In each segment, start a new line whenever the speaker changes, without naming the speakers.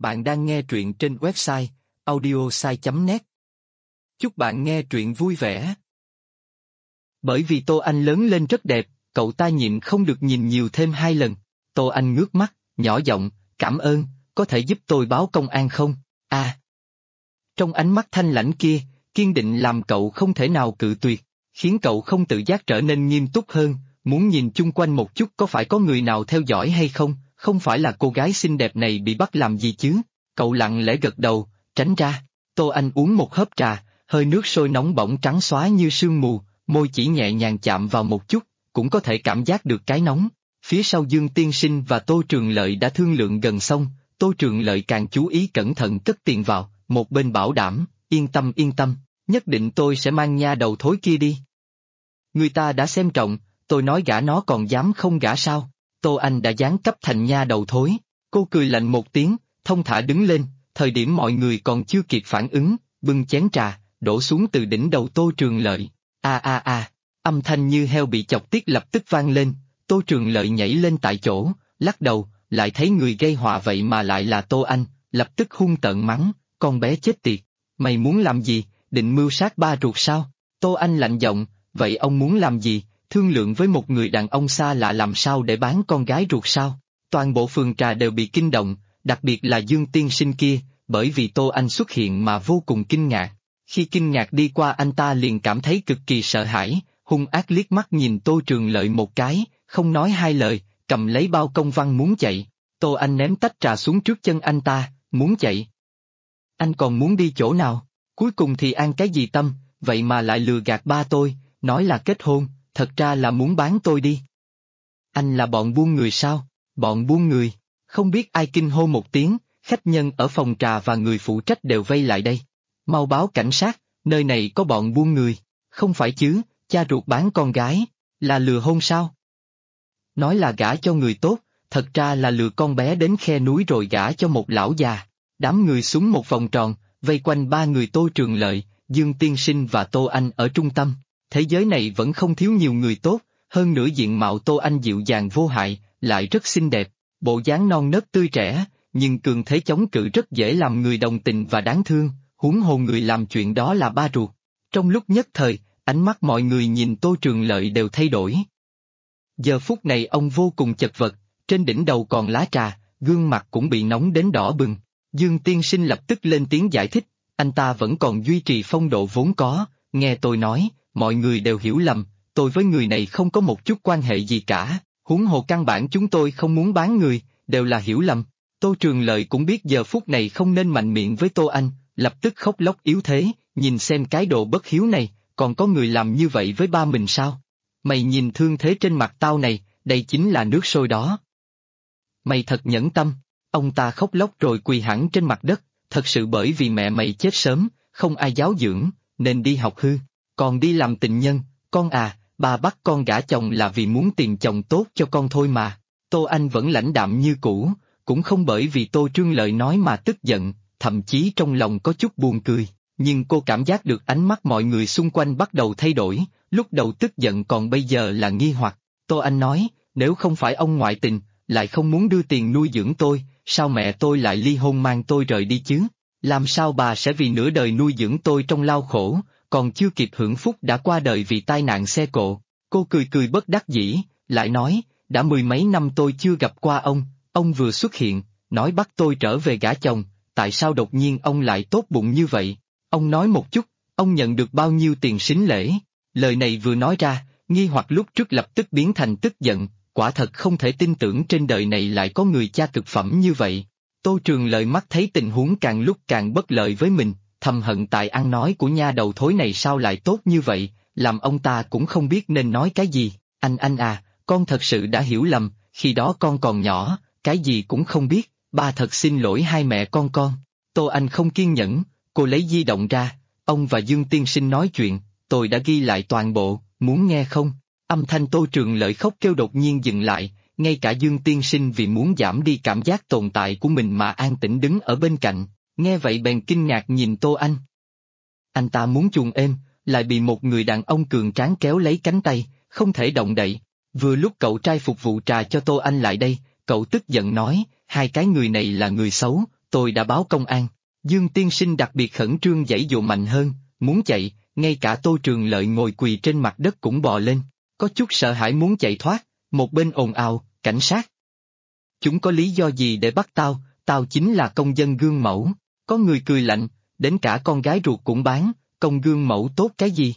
Bạn đang nghe truyện trên website audiosai.net. Chúc bạn nghe truyện vui vẻ.
Bởi vì Tô Anh lớn lên rất đẹp, cậu ta nhịn không được nhìn nhiều thêm 2 lần. Tô Anh ngước mắt, nhỏ giọng, cảm ơn, có thể giúp tôi báo công an không? À. Trong ánh mắt thanh lãnh kia, kiên định làm cậu không thể nào cự tuyệt, khiến cậu không tự giác trở nên nghiêm túc hơn, muốn nhìn chung quanh một chút có phải có người nào theo dõi hay không, không phải là cô gái xinh đẹp này bị bắt làm gì chứ? Cậu lặng lẽ gật đầu, tránh ra. Tô Anh uống một hớp trà, hơi nước sôi nóng bỏng trắng xóa như sương mù, môi chỉ nhẹ nhàng chạm vào một chút, cũng có thể cảm giác được cái nóng. Phía sau Dương Tiên Sinh và Tô Trường Lợi đã thương lượng gần xong, Tô Trường Lợi càng chú ý cẩn thận cất tiền vào, một bên bảo đảm, yên tâm, nhất định tôi sẽ mang nha đầu thối kia đi. Người ta đã xem trọng, tôi nói gả nó còn dám không gả sao? Tô Anh đã giáng cấp thành nha đầu thối. Cô cười lạnh một tiếng, thông thả đứng lên, thời điểm mọi người còn chưa kịp phản ứng, bưng chén trà, đổ xuống từ đỉnh đầu Tô Trường Lợi. Âm thanh như heo bị chọc tiết lập tức vang lên, Tô Trường Lợi nhảy lên tại chỗ, lắc đầu, lại thấy người gây họa vậy mà lại là Tô Anh, lập tức hung tợn mắng, con bé chết tiệt, mày muốn làm gì, định mưu sát ba ruột sao? Tô Anh lạnh giọng, vậy ông muốn làm gì, thương lượng với một người đàn ông xa lạ làm sao để bán con gái ruột sao? Toàn bộ phường trà đều bị kinh động, đặc biệt là Dương Tiên Sinh kia, bởi vì Tô Anh xuất hiện mà vô cùng kinh ngạc. Khi kinh ngạc đi qua anh ta liền cảm thấy cực kỳ sợ hãi, hung ác liếc mắt nhìn Tô Trường Lợi một cái, không nói hai lời, cầm lấy bao công văn muốn chạy. Tô Anh ném tách trà xuống trước chân anh ta, muốn chạy. Anh còn muốn đi chỗ nào? Cuối cùng thì an cái gì tâm, vậy mà lại lừa gạt ba tôi, nói là kết hôn, thật ra là muốn bán tôi đi. Anh là bọn buôn người sao? Bọn buôn người? Không biết ai kinh hô một tiếng, khách nhân ở phòng trà và người phụ trách đều vây lại đây. Mau báo cảnh sát, nơi này có bọn buôn người. Không phải chứ, cha ruột bán con gái, là lừa hôn sao? Nói là gả cho người tốt, thật ra là lừa con bé đến khe núi rồi gả cho một lão già. Đám người xuống một vòng tròn, vây quanh ba người Tô Trường Lợi, Dương Tiên Sinh và Tô Anh ở trung tâm. Thế giới này vẫn không thiếu nhiều người tốt, hơn nữa diện mạo Tô Anh dịu dàng vô hại, lại rất xinh đẹp, bộ dáng non nớt tươi trẻ, nhưng cường thế chống cự rất dễ làm người đồng tình và đáng thương, huống hồ người làm chuyện đó là ba ruột. Trong lúc nhất thời, ánh mắt mọi người nhìn Tô Trường Lợi đều thay đổi. Giờ phút này ông vô cùng chật vật, trên đỉnh đầu còn lá trà, gương mặt cũng bị nóng đến đỏ bừng. Dương Tiên Sinh lập tức lên tiếng giải thích, anh ta vẫn còn duy trì phong độ vốn có, nghe tôi nói, mọi người đều hiểu lầm, tôi với người này không có một chút quan hệ gì cả, huống hồ căn bản chúng tôi không muốn bán người, đều là hiểu lầm. Tô Trường Lợi cũng biết giờ phút này không nên mạnh miệng với Tô Anh, lập tức khóc lóc yếu thế, nhìn xem cái đồ bất hiếu này, còn có người làm như vậy với ba mình sao? Mày nhìn thương thế trên mặt tao này, đây chính là nước sôi đó. Mày thật nhẫn tâm. Ông ta khóc lóc rồi quỳ hẳn trên mặt đất, thật sự bởi vì mẹ mày chết sớm, không ai giáo dưỡng, nên đi học hư, còn đi làm tình nhân, con à, bà bắt con gả chồng là vì muốn tìm chồng tốt cho con thôi mà. Tô Anh vẫn lãnh đạm như cũ, cũng không bởi vì Tô Trường Lợi nói mà tức giận, thậm chí trong lòng có chút buồn cười, nhưng cô cảm giác được ánh mắt mọi người xung quanh bắt đầu thay đổi, lúc đầu tức giận còn bây giờ là nghi hoặc. Tô Anh nói, nếu không phải ông ngoại tình, lại không muốn đưa tiền nuôi dưỡng tôi, sao mẹ tôi lại ly hôn mang tôi rời đi chứ? Làm sao bà sẽ vì nửa đời nuôi dưỡng tôi trong lao khổ, còn chưa kịp hưởng phúc đã qua đời vì tai nạn xe cộ? Cô cười cười bất đắc dĩ, lại nói, đã 10 mấy năm tôi chưa gặp qua ông vừa xuất hiện, nói bắt tôi trở về gả chồng, tại sao đột nhiên ông lại tốt bụng như vậy? Ông nói một chút, ông nhận được bao nhiêu tiền sính lễ? Lời này vừa nói ra, nghi hoặc lúc trước lập tức biến thành tức giận. Quả thật không thể tin tưởng trên đời này lại có người cha cực phẩm như vậy. Tô Trường Lợi mắt thấy tình huống càng lúc càng bất lợi với mình, thầm hận tại ăn nói của nha đầu thối này sao lại tốt như vậy, làm ông ta cũng không biết nên nói cái gì. Anh à, con thật sự đã hiểu lầm, khi đó con còn nhỏ, cái gì cũng không biết, ba thật xin lỗi hai mẹ con. Tô Anh không kiên nhẫn, cô lấy di động ra, ông và Dương Tiên Sinh nói chuyện, tôi đã ghi lại toàn bộ, muốn nghe không? Âm thanh Tô Trường Lợi khóc kêu đột nhiên dừng lại, ngay cả Dương Tiên Sinh vì muốn giảm đi cảm giác tồn tại của mình mà an tĩnh đứng ở bên cạnh, nghe vậy bèn kinh ngạc nhìn Tô Anh. Anh ta muốn chuồn êm, lại bị một người đàn ông cường tráng kéo lấy cánh tay, không thể động đậy. Vừa lúc cậu trai phục vụ trà cho Tô Anh lại đây, cậu tức giận nói, hai cái người này là người xấu, tôi đã báo công an. Dương tiên sinh đặc biệt khẩn trương giãy dụa mạnh hơn, muốn chạy, ngay cả Tô Trường Lợi ngồi quỳ trên mặt đất cũng bò lên, có chút sợ hãi muốn chạy thoát, một bên ồn ào, cảnh sát. Chúng có lý do gì để bắt tao, tao chính là công dân gương mẫu, có người cười lạnh, đến cả con gái ruột cũng bán, công gương mẫu tốt cái gì?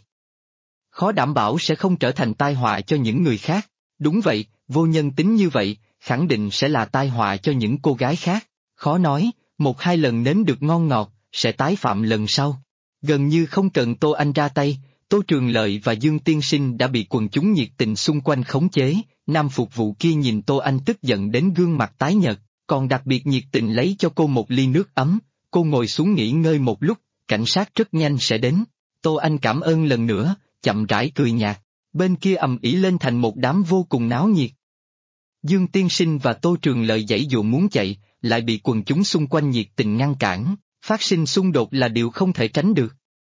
Khó đảm bảo sẽ không trở thành tai họa cho những người khác, đúng vậy, vô nhân tính như vậy, khẳng định sẽ là tai họa cho những cô gái khác, khó nói, một hai lần nếm được ngon ngọt, sẽ tái phạm lần sau. Gần như không cần Tô Anh ra tay, Tô Trường Lợi và Dương Tiên Sinh đã bị quần chúng nhiệt tình xung quanh khống chế, nam phục vụ kia nhìn Tô Anh tức giận đến gương mặt tái nhợt, còn đặc biệt nhiệt tình lấy cho cô một ly nước ấm, cô ngồi xuống nghỉ ngơi một lúc, cảnh sát rất nhanh sẽ đến. Tô Anh cảm ơn lần nữa, chậm rãi cười nhạt, bên kia ầm ĩ lên thành một đám vô cùng náo nhiệt. Dương Tiên Sinh và Tô Trường Lợi giãy dụa muốn chạy, lại bị quần chúng xung quanh nhiệt tình ngăn cản, phát sinh xung đột là điều không thể tránh được.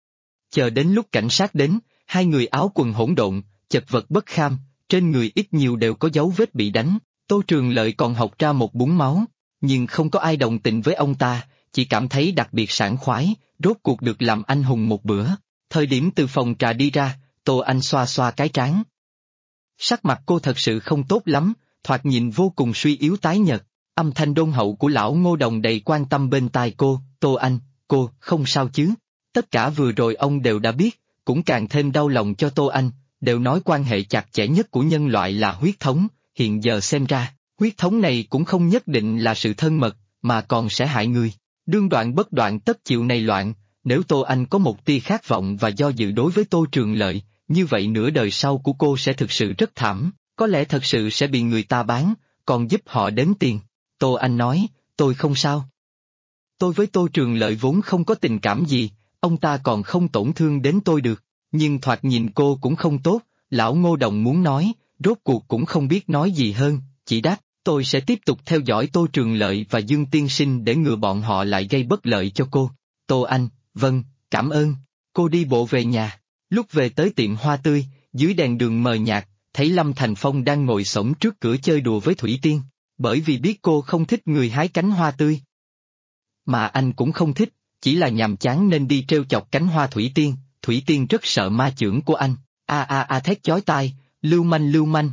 Chờ đến lúc cảnh sát đến, hai người áo quần hỗn độn, chật vật bất kham, trên người ít nhiều đều có dấu vết bị đánh, Tô Trường Lợi còn học ra một búng máu, nhưng không có ai đồng tình với ông ta, chỉ cảm thấy đặc biệt sảng khoái, rốt cuộc được làm anh hùng một bữa. Thời điểm từ phòng trà đi ra, Tô Anh xoa xoa cái trán. Sắc mặt cô thật sự không tốt lắm, thoạt nhìn vô cùng suy yếu tái nhợt, âm thanh đôn hậu của lão Ngô Đồng đầy quan tâm bên tai cô, Tô Anh, cô, không sao chứ? Tất cả vừa rồi ông đều đã biết, cũng càng thêm đau lòng cho Tô Anh, đều nói quan hệ chặt chẽ nhất của nhân loại là huyết thống, hiện giờ xem ra, huyết thống này cũng không nhất định là sự thân mật, mà còn sẽ hại người. Đương đoạn bất đoạn tất chịu này loạn, nếu Tô Anh có một tia khát vọng và do dự đối với Tô Trường Lợi, như vậy nửa đời sau của cô sẽ thực sự rất thảm, có lẽ thật sự sẽ bị người ta bán, còn giúp họ đếm tiền. Tô Anh nói, tôi không sao. Tôi với Tô Trường Lợi vốn không có tình cảm gì, ông ta còn không tổn thương đến tôi được, nhưng thoạt nhìn cô cũng không tốt, lão Ngô Đồng muốn nói, rốt cuộc cũng không biết nói gì hơn, chỉ đáp, tôi sẽ tiếp tục theo dõi Tô Trường Lợi và Dương Tiên Sinh để ngừa bọn họ lại gây bất lợi cho cô. Tô Anh, vâng, cảm ơn. Cô đi bộ về nhà, lúc về tới tiệm hoa tươi, dưới đèn đường mờ nhạt, thấy Lâm Thành Phong đang ngồi xổm trước cửa chơi đùa với Thủy Tiên, bởi vì biết cô không thích người hái cánh hoa tươi. Mà anh cũng không thích, chỉ là nhàm chán nên đi trêu chọc cánh hoa Thủy Tiên rất sợ ma chưởng của anh, thét chói tai, lưu manh.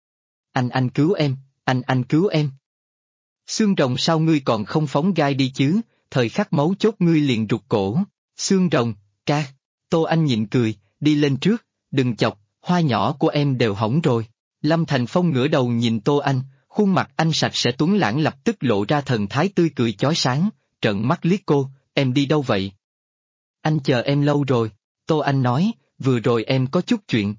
Anh cứu em, anh cứu em. Xương rồng sao ngươi còn không phóng gai đi chứ, thời khắc mấu chốt ngươi liền rụt cổ, xương rồng, ca. Tô Anh nhịn cười, đi lên trước, đừng chọc, hoa nhỏ của em đều hỏng rồi. Lâm Thành Phong ngửa đầu nhìn Tô Anh, khuôn mặt anh sạch sẽ tuấn lãng lập tức lộ ra thần thái tươi cười chói sáng, trợn mắt liếc cô, em đi đâu vậy? Anh chờ em lâu rồi, Tô Anh nói, vừa rồi em có chút chuyện.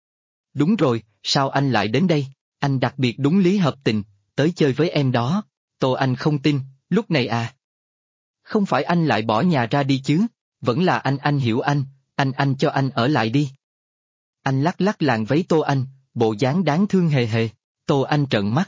Đúng rồi, sao anh lại đến đây? Anh đặc biệt đúng lý hợp tình, tới chơi với em đó. Tô Anh không tin, lúc này à? Không phải anh lại bỏ nhà ra đi chứ, vẫn là anh hiểu anh cho anh ở lại đi. Anh lắc làn váy Tô Anh, bộ dáng đáng thương hề hề, Tô Anh trợn mắt.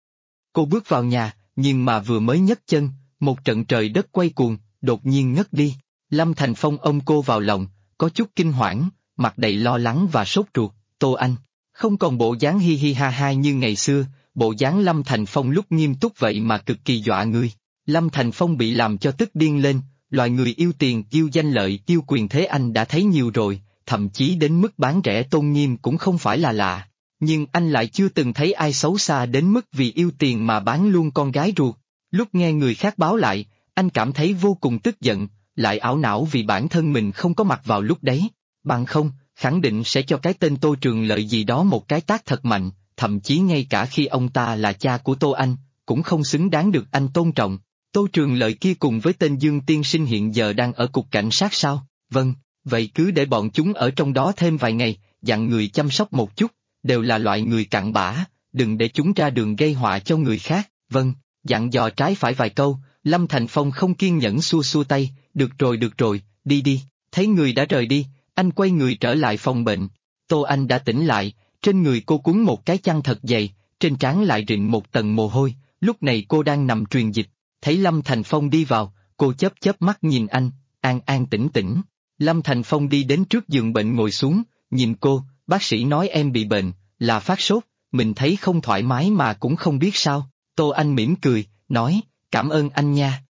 Cô bước vào nhà, nhưng mà vừa mới nhấc chân, một trận trời đất quay cuồng, đột nhiên ngất đi. Lâm Thành Phong ôm cô vào lòng, có chút kinh hoảng, mặt đầy lo lắng và sốt ruột. Tô Anh, không còn bộ dáng hi hi ha ha như ngày xưa, bộ dáng Lâm Thành Phong lúc nghiêm túc vậy mà cực kỳ dọa người. Lâm Thành Phong bị làm cho tức điên lên, loài người yêu tiền, yêu danh lợi, yêu quyền thế anh đã thấy nhiều rồi, thậm chí đến mức bán rẻ tôn nghiêm cũng không phải là lạ. Nhưng anh lại chưa từng thấy ai xấu xa đến mức vì yêu tiền mà bán luôn con gái ruột. Lúc nghe người khác báo lại, anh cảm thấy vô cùng tức giận, lại ảo não vì bản thân mình không có mặt vào lúc đấy. Bằng không, khẳng định sẽ cho cái tên Tô Trường Lợi gì đó một cái tát thật mạnh, thậm chí ngay cả khi ông ta là cha của Tô Anh, cũng không xứng đáng được anh tôn trọng. Tô Trường Lợi kia cùng với tên Dương Tiên Sinh hiện giờ đang ở cục cảnh sát sao? Vâng, vậy cứ để bọn chúng ở trong đó thêm vài ngày, dặn người chăm sóc một chút, đều là loại người cặn bã, đừng để chúng ra đường gây họa cho người khác. Vâng, dặn dò trái phải vài câu, Lâm Thành Phong không kiên nhẫn xua xua tay, được rồi, đi, thấy người đã rời đi, anh quay người trở lại phòng bệnh. Tô Anh đã tỉnh lại, trên người cô quấn một cái chăn thật dày, trên trán lại rịn một tầng mồ hôi, lúc này cô đang nằm truyền dịch, thấy Lâm Thành Phong đi vào, cô chớp mắt nhìn anh, an tĩnh. Lâm Thành Phong đi đến trước giường bệnh ngồi xuống, nhìn cô, bác sĩ nói em bị bệnh, là phát sốt, mình thấy không thoải mái mà cũng không biết sao. Tô Anh mỉm cười, nói, cảm ơn anh nha,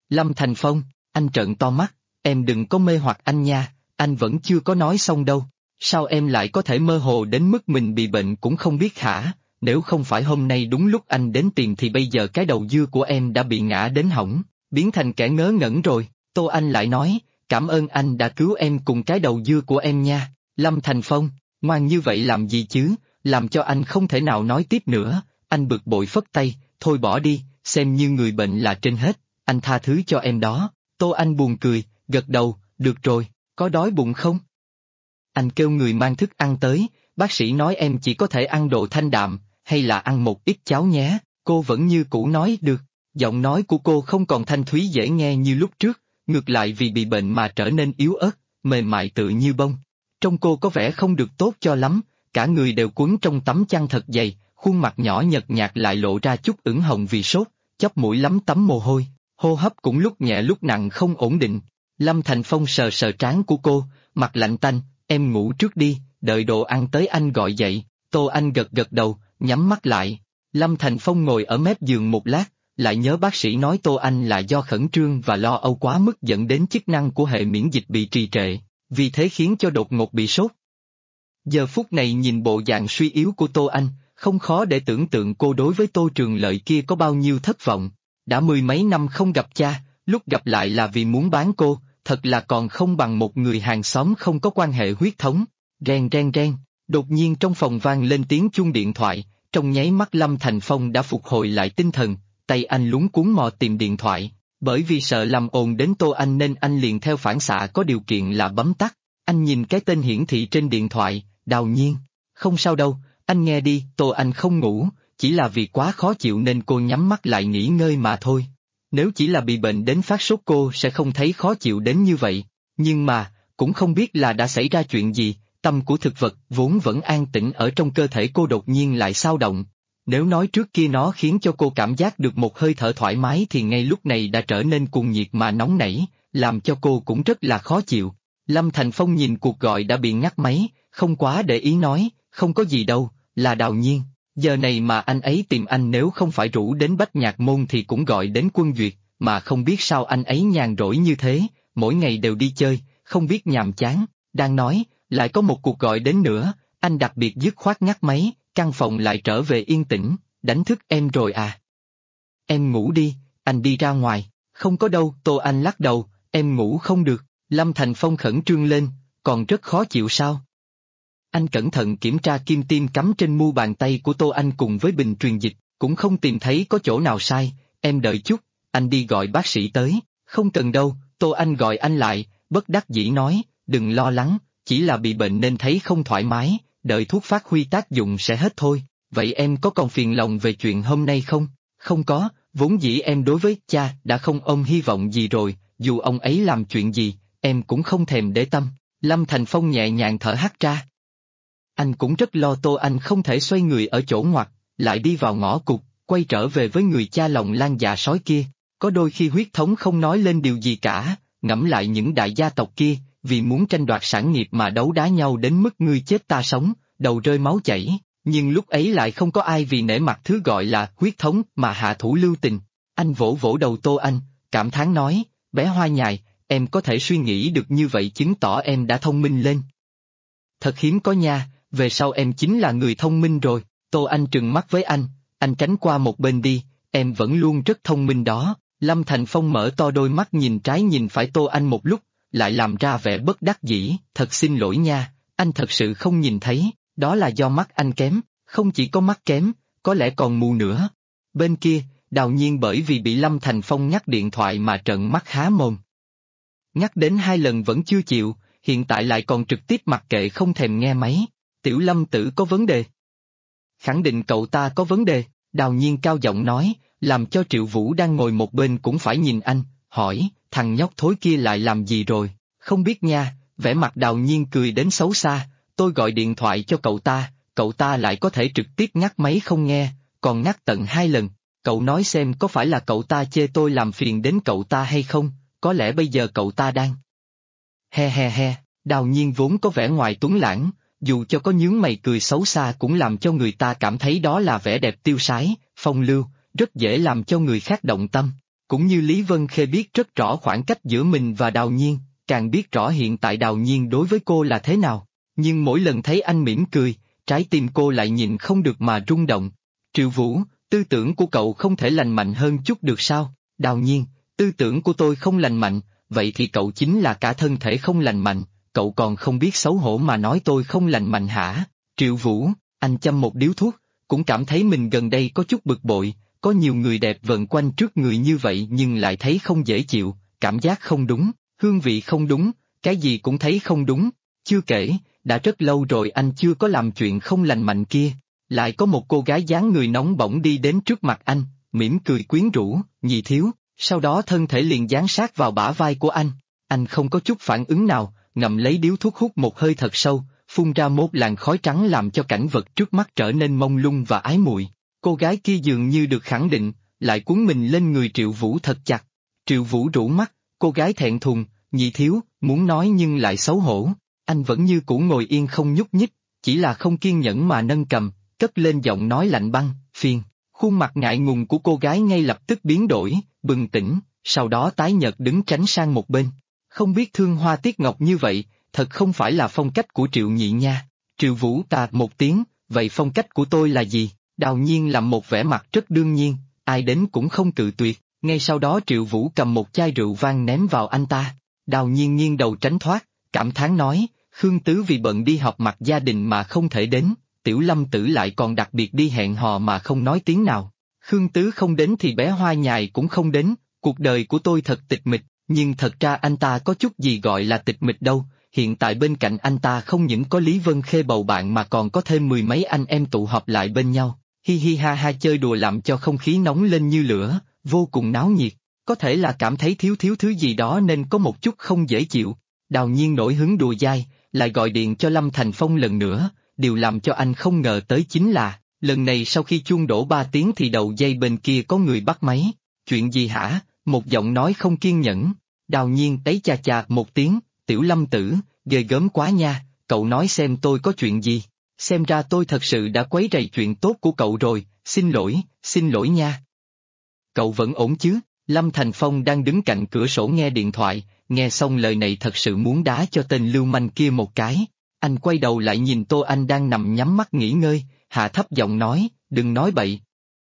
Lâm Thành Phong, anh trợn to mắt, em đừng có mê hoặc anh nha, anh vẫn chưa có nói xong đâu. Sao em lại có thể mơ hồ đến mức mình bị bệnh cũng không biết hả? Nếu không phải hôm nay đúng lúc anh đến tìm thì bây giờ cái đầu dưa của em đã bị ngã đến hỏng, biến thành kẻ ngớ ngẩn rồi. Tô Anh lại nói, cảm ơn anh đã cứu em cùng cái đầu dưa của em nha. Lâm Thành Phong, ngoan như vậy làm gì chứ, làm cho anh không thể nào nói tiếp nữa. Anh bực bội phất tay, thôi bỏ đi, xem như người bệnh là trên hết, anh tha thứ cho em đó. Tô Anh buồn cười, gật đầu, được rồi, có đói bụng không? Anh kêu người mang thức ăn tới, bác sĩ nói em chỉ có thể ăn đồ thanh đạm, hay là ăn một ít cháo nhé. Cô vẫn như cũ nói được, giọng nói của cô không còn thanh thúy dễ nghe như lúc trước, ngược lại vì bị bệnh mà trở nên yếu ớt, mềm mại tựa như bông. Trông cô có vẻ không được tốt cho lắm, cả người đều quấn trong tấm chăn thật dày, khuôn mặt nhỏ nhợt nhạt lại lộ ra chút ửng hồng vì sốt, chóp mũi lấm tấm mồ hôi, hô hấp cũng lúc nhẹ lúc nặng không ổn định. Lâm Thành Phong sờ sờ trán của cô, mặt lạnh tanh, em ngủ trước đi, đợi đồ ăn tới anh gọi dậy. Tô Anh gật gật đầu, nhắm mắt lại. Lâm Thành Phong ngồi ở mép giường một lát, lại nhớ bác sĩ nói Tô Anh là do khẩn trương và lo âu quá mức dẫn đến chức năng của hệ miễn dịch bị trì trệ, vì thế khiến cho đột ngột bị sốt. Giờ phút này nhìn bộ dạng suy yếu của Tô Anh, không khó để tưởng tượng cô đối với Tô Trường Lợi kia có bao nhiêu thất vọng. Đã mười mấy năm không gặp cha, lúc gặp lại là vì muốn bán cô, thật là còn không bằng một người hàng xóm không có quan hệ huyết thống. Reng reng reng, đột nhiên trong phòng vang lên tiếng chuông điện thoại, trong nháy mắt Lâm Thành Phong đã phục hồi lại tinh thần, tay anh luống cuống mò tìm điện thoại, bởi vì sợ làm ồn đến Tô Anh nên anh liền theo phản xạ có điều kiện là bấm tắt. Anh nhìn cái tên hiển thị trên điện thoại, Đào Nhiên. Không sao đâu, anh nghe đi. Tô Anh không ngủ, chỉ là vì quá khó chịu nên cô nhắm mắt lại nghỉ ngơi mà thôi. Nếu chỉ là bị bệnh đến phát sốt cô sẽ không thấy khó chịu đến như vậy, nhưng mà, cũng không biết là đã xảy ra chuyện gì, tâm của thực vật vốn vẫn an tĩnh ở trong cơ thể cô đột nhiên lại xao động. Nếu nói trước kia nó khiến cho cô cảm giác được một hơi thở thoải mái thì ngay lúc này đã trở nên cuồng nhiệt mà nóng nảy, làm cho cô cũng rất là khó chịu. Lâm Thành Phong nhìn cuộc gọi đã bị ngắt máy, không quá để ý nói, không có gì đâu, là Đào Nhiên. Giờ này mà anh ấy tìm anh nếu không phải rủ đến Bách Nhạc Môn thì cũng gọi đến Quân Duyệt, mà không biết sao anh ấy nhàn rỗi như thế, mỗi ngày đều đi chơi, không biết nhàm chán. Đang nói, lại có một cuộc gọi đến nữa, anh đặc biệt dứt khoát ngắt máy, căn phòng lại trở về yên tĩnh. Đánh thức em rồi à? Em ngủ đi, anh đi ra ngoài. Không có đâu. Tô Anh lắc đầu, em ngủ không được. Lâm Thành Phong khẩn trương lên, còn rất khó chịu sao? Anh cẩn thận kiểm tra kim tiêm cắm trên mu bàn tay của Tô Anh cùng với bình truyền dịch, cũng không tìm thấy có chỗ nào sai. Em đợi chút, anh đi gọi bác sĩ tới. Không cần đâu. Tô Anh gọi anh lại, bất đắc dĩ nói, đừng lo lắng, chỉ là bị bệnh nên thấy không thoải mái, đợi thuốc phát huy tác dụng sẽ hết thôi. Vậy em có còn phiền lòng về chuyện hôm nay không? Không có, vốn dĩ em đối với cha đã không ôm hy vọng gì rồi, dù ông ấy làm chuyện gì, em cũng không thèm để tâm. Lâm Thành Phong nhẹ nhàng thở hắt ra. Anh cũng rất lo Tô Anh không thể xoay người ở chỗ ngoặt, lại đi vào ngõ cụt, quay trở về với người cha lòng lan dạ sói kia. Có đôi khi huyết thống không nói lên điều gì cả, ngẫm lại những đại gia tộc kia, vì muốn tranh đoạt sản nghiệp mà đấu đá nhau đến mức ngươi chết ta sống, đầu rơi máu chảy, nhưng lúc ấy lại không có ai vì nể mặt thứ gọi là huyết thống mà hạ thủ lưu tình. Anh vỗ vỗ đầu Tô Anh, cảm thán nói, bé hoa nhài, em có thể suy nghĩ được như vậy chứng tỏ em đã thông minh lên. Thật hiếm có nha, về sau em chính là người thông minh rồi. Tô Anh trừng mắt với anh tránh qua một bên đi, em vẫn luôn rất thông minh đó. Lâm Thành Phong mở to đôi mắt nhìn trái nhìn phải Tô Anh một lúc, lại làm ra vẻ bất đắc dĩ, thật xin lỗi nha, anh thật sự không nhìn thấy, đó là do mắt anh kém, không chỉ có mắt kém, có lẽ còn mù nữa. Bên kia, Đào Nhiên bởi vì bị Lâm Thành Phong nhắc điện thoại mà trợn mắt há mồm. Nhắc đến 2 lần vẫn chưa chịu, hiện tại lại còn trực tiếp mặc kệ không thèm nghe máy. Tiểu Lâm tử có vấn đề. Khẳng định cậu ta có vấn đề, Đào Nhiên cao giọng nói, làm cho Triệu Vũ đang ngồi một bên cũng phải nhìn anh, hỏi, thằng nhóc thối kia lại làm gì rồi? Không biết nha. Vẻ mặt Đào Nhiên cười đến xấu xa, tôi gọi điện thoại cho cậu ta lại có thể trực tiếp ngắt máy không nghe, còn ngắt tận 2 lần. Cậu nói xem có phải là cậu ta chê tôi làm phiền đến cậu ta hay không, có lẽ bây giờ cậu ta đang... He he he, Đào Nhiên vốn có vẻ ngoài tuấn lãng, dù cho có nhướng mày cười xấu xa cũng làm cho người ta cảm thấy đó là vẻ đẹp tiêu sái, phong lưu, rất dễ làm cho người khác động tâm. Cũng như Lý Vân Khê biết rất rõ khoảng cách giữa mình và Đào Nhiên, càng biết rõ hiện tại Đào Nhiên đối với cô là thế nào. Nhưng mỗi lần thấy anh mỉm cười, trái tim cô lại nhịn không được mà rung động. Triệu Vũ, tư tưởng của cậu không thể lành mạnh hơn chút được sao? Đào Nhiên, tư tưởng của tôi không lành mạnh, vậy thì cậu chính là cả thân thể không lành mạnh, cậu còn không biết xấu hổ mà nói tôi không lành mạnh hả? Triệu Vũ, anh châm một điếu thuốc, cũng cảm thấy mình gần đây có chút bực bội, có nhiều người đẹp vần quanh trước người như vậy nhưng lại thấy không dễ chịu, cảm giác không đúng, hương vị không đúng, cái gì cũng thấy không đúng. Chưa kể, đã rất lâu rồi anh chưa có làm chuyện không lành mạnh kia. Lại có một cô gái dáng người nóng bỏng đi đến trước mặt anh, mỉm cười quyến rũ, Nhị thiếu, sau đó thân thể liền dán sát vào bả vai của anh. Anh không có chút phản ứng nào, ngậm lấy điếu thuốc hút một hơi thật sâu, phun ra một làn khói trắng làm cho cảnh vật trước mắt trở nên mông lung và ái muội. Cô gái kia dường như được khẳng định, lại cuốn mình lên người Triệu Vũ thật chặt. Triệu Vũ rũ mắt, cô gái thẹn thùng, Nhị thiếu, muốn nói nhưng lại xấu hổ. Anh vẫn như cũ ngồi yên không nhúc nhích, chỉ là không kiên nhẫn mà nâng cầm, cất lên giọng nói lạnh băng, phiền. Khuôn mặt ngại ngùng của cô gái ngay lập tức biến đổi, bừng tỉnh, sau đó tái nhợt đứng tránh sang một bên. Không biết thương hoa tiết ngọc như vậy, thật không phải là phong cách của Triệu Nhị nha. Triệu Vũ tà một tiếng, vậy phong cách của tôi là gì? Đào Nhiên làm một vẻ mặt rất đương nhiên, ai đến cũng không cự tuyệt, ngay sau đó Triệu Vũ cầm một chai rượu vang ném vào anh ta. Đào Nhiên nghiêng đầu tránh thoát, cảm thán nói, Khương Tứ vì bận đi họp mặt gia đình mà không thể đến, Tiểu Lâm Tử lại còn đặc biệt đi hẹn hò mà không nói tiếng nào. Khương Tứ không đến thì bé Hoa Nhài cũng không đến, cuộc đời của tôi thật tịch mịch, nhưng thật ra anh ta có chút gì gọi là tịch mịch đâu, hiện tại bên cạnh anh ta không những có Lý Vân Khê bầu bạn mà còn có thêm mười mấy anh em tụ họp lại bên nhau, hi hi ha ha chơi đùa làm cho không khí nóng lên như lửa, vô cùng náo nhiệt, có thể là cảm thấy thiếu thứ gì đó nên có một chút không dễ chịu. Đào Nhiên nổi hứng đùa dai, lại gọi điện cho Lâm Thành Phong lần nữa, điều làm cho anh không ngờ tới chính là, lần này sau khi chuông đổ 3 tiếng thì đầu dây bên kia có người bắt máy. Chuyện gì hả? Một giọng nói không kiên nhẫn. Đào Nhiên ấy chà chà một tiếng, Tiểu Lâm Tử, ghê gớm quá nha, cậu nói xem tôi có chuyện gì. Xem ra tôi thật sự đã quấy rầy chuyện tốt của cậu rồi, xin lỗi nha. Cậu vẫn ổn chứ? Lâm Thành Phong đang đứng cạnh cửa sổ nghe điện thoại, nghe xong lời này thật sự muốn đá cho tên lưu manh kia một cái. Anh quay đầu lại nhìn Tô Anh đang nằm nhắm mắt nghỉ ngơi, hạ thấp giọng nói, đừng nói bậy.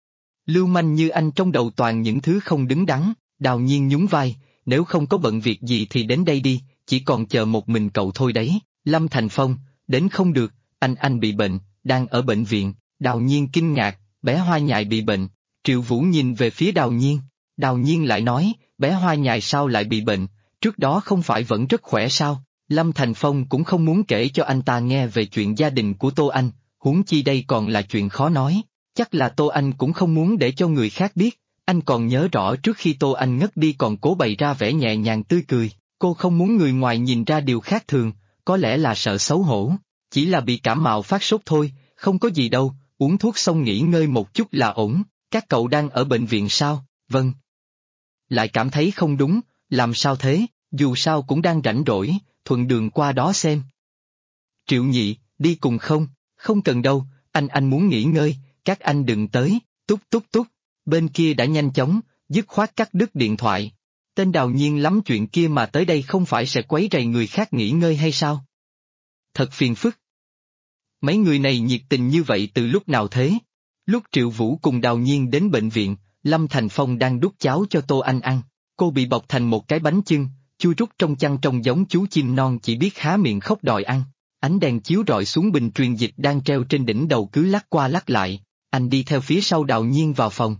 Lưu manh như anh trong đầu toàn những thứ không đứng đắn. Đào Nhiên nhún vai, nếu không có bận việc gì thì đến đây đi, chỉ còn chờ một mình cậu thôi đấy. Lâm Thành Phong, đến không được, anh bị bệnh, đang ở bệnh viện. Đào Nhiên kinh ngạc, bé Hoa Nhài bị bệnh. Triệu Vũ nhìn về phía Đào Nhiên. Đào Nhiên lại nói, bé Hoa Nhài sao lại bị bệnh, trước đó không phải vẫn rất khỏe sao? Lâm Thành Phong cũng không muốn kể cho anh ta nghe về chuyện gia đình của Tô Anh, huống chi đây còn là chuyện khó nói. Chắc là Tô Anh cũng không muốn để cho người khác biết. Anh còn nhớ rõ trước khi Tô Anh ngất đi còn cố bày ra vẻ nhẹ nhàng tươi cười, cô không muốn người ngoài nhìn ra điều khác thường, có lẽ là sợ xấu hổ. Chỉ là bị cảm mạo phát sốt thôi, không có gì đâu, uống thuốc xong nghỉ ngơi một chút là ổn. Các cậu đang ở bệnh viện sao? Vâng. Lại cảm thấy không đúng, làm sao thế, dù sao cũng đang rảnh rỗi, thuận đường qua đó xem. Triệu Nhị, đi cùng không? Không cần đâu, anh muốn nghỉ ngơi, các anh đừng tới, túc. Bên kia đã nhanh chóng, dứt khoát cắt đứt điện thoại. Tên Đào Nhiên lắm chuyện kia mà tới đây không phải sẽ quấy rầy người khác nghỉ ngơi hay sao? Thật phiền phức. Mấy người này nhiệt tình như vậy từ lúc nào thế? Lúc Triệu Vũ cùng Đào Nhiên đến bệnh viện, Lâm Thành Phong đang đút cháo cho Tô Anh ăn. Cô bị bọc thành một cái bánh chưng, chui rút trong chăn trông giống chú chim non chỉ biết há miệng khóc đòi ăn. Ánh đèn chiếu rọi xuống bình truyền dịch đang treo trên đỉnh đầu cứ lắc qua lắc lại. Anh đi theo phía sau Đào Nhiên vào phòng.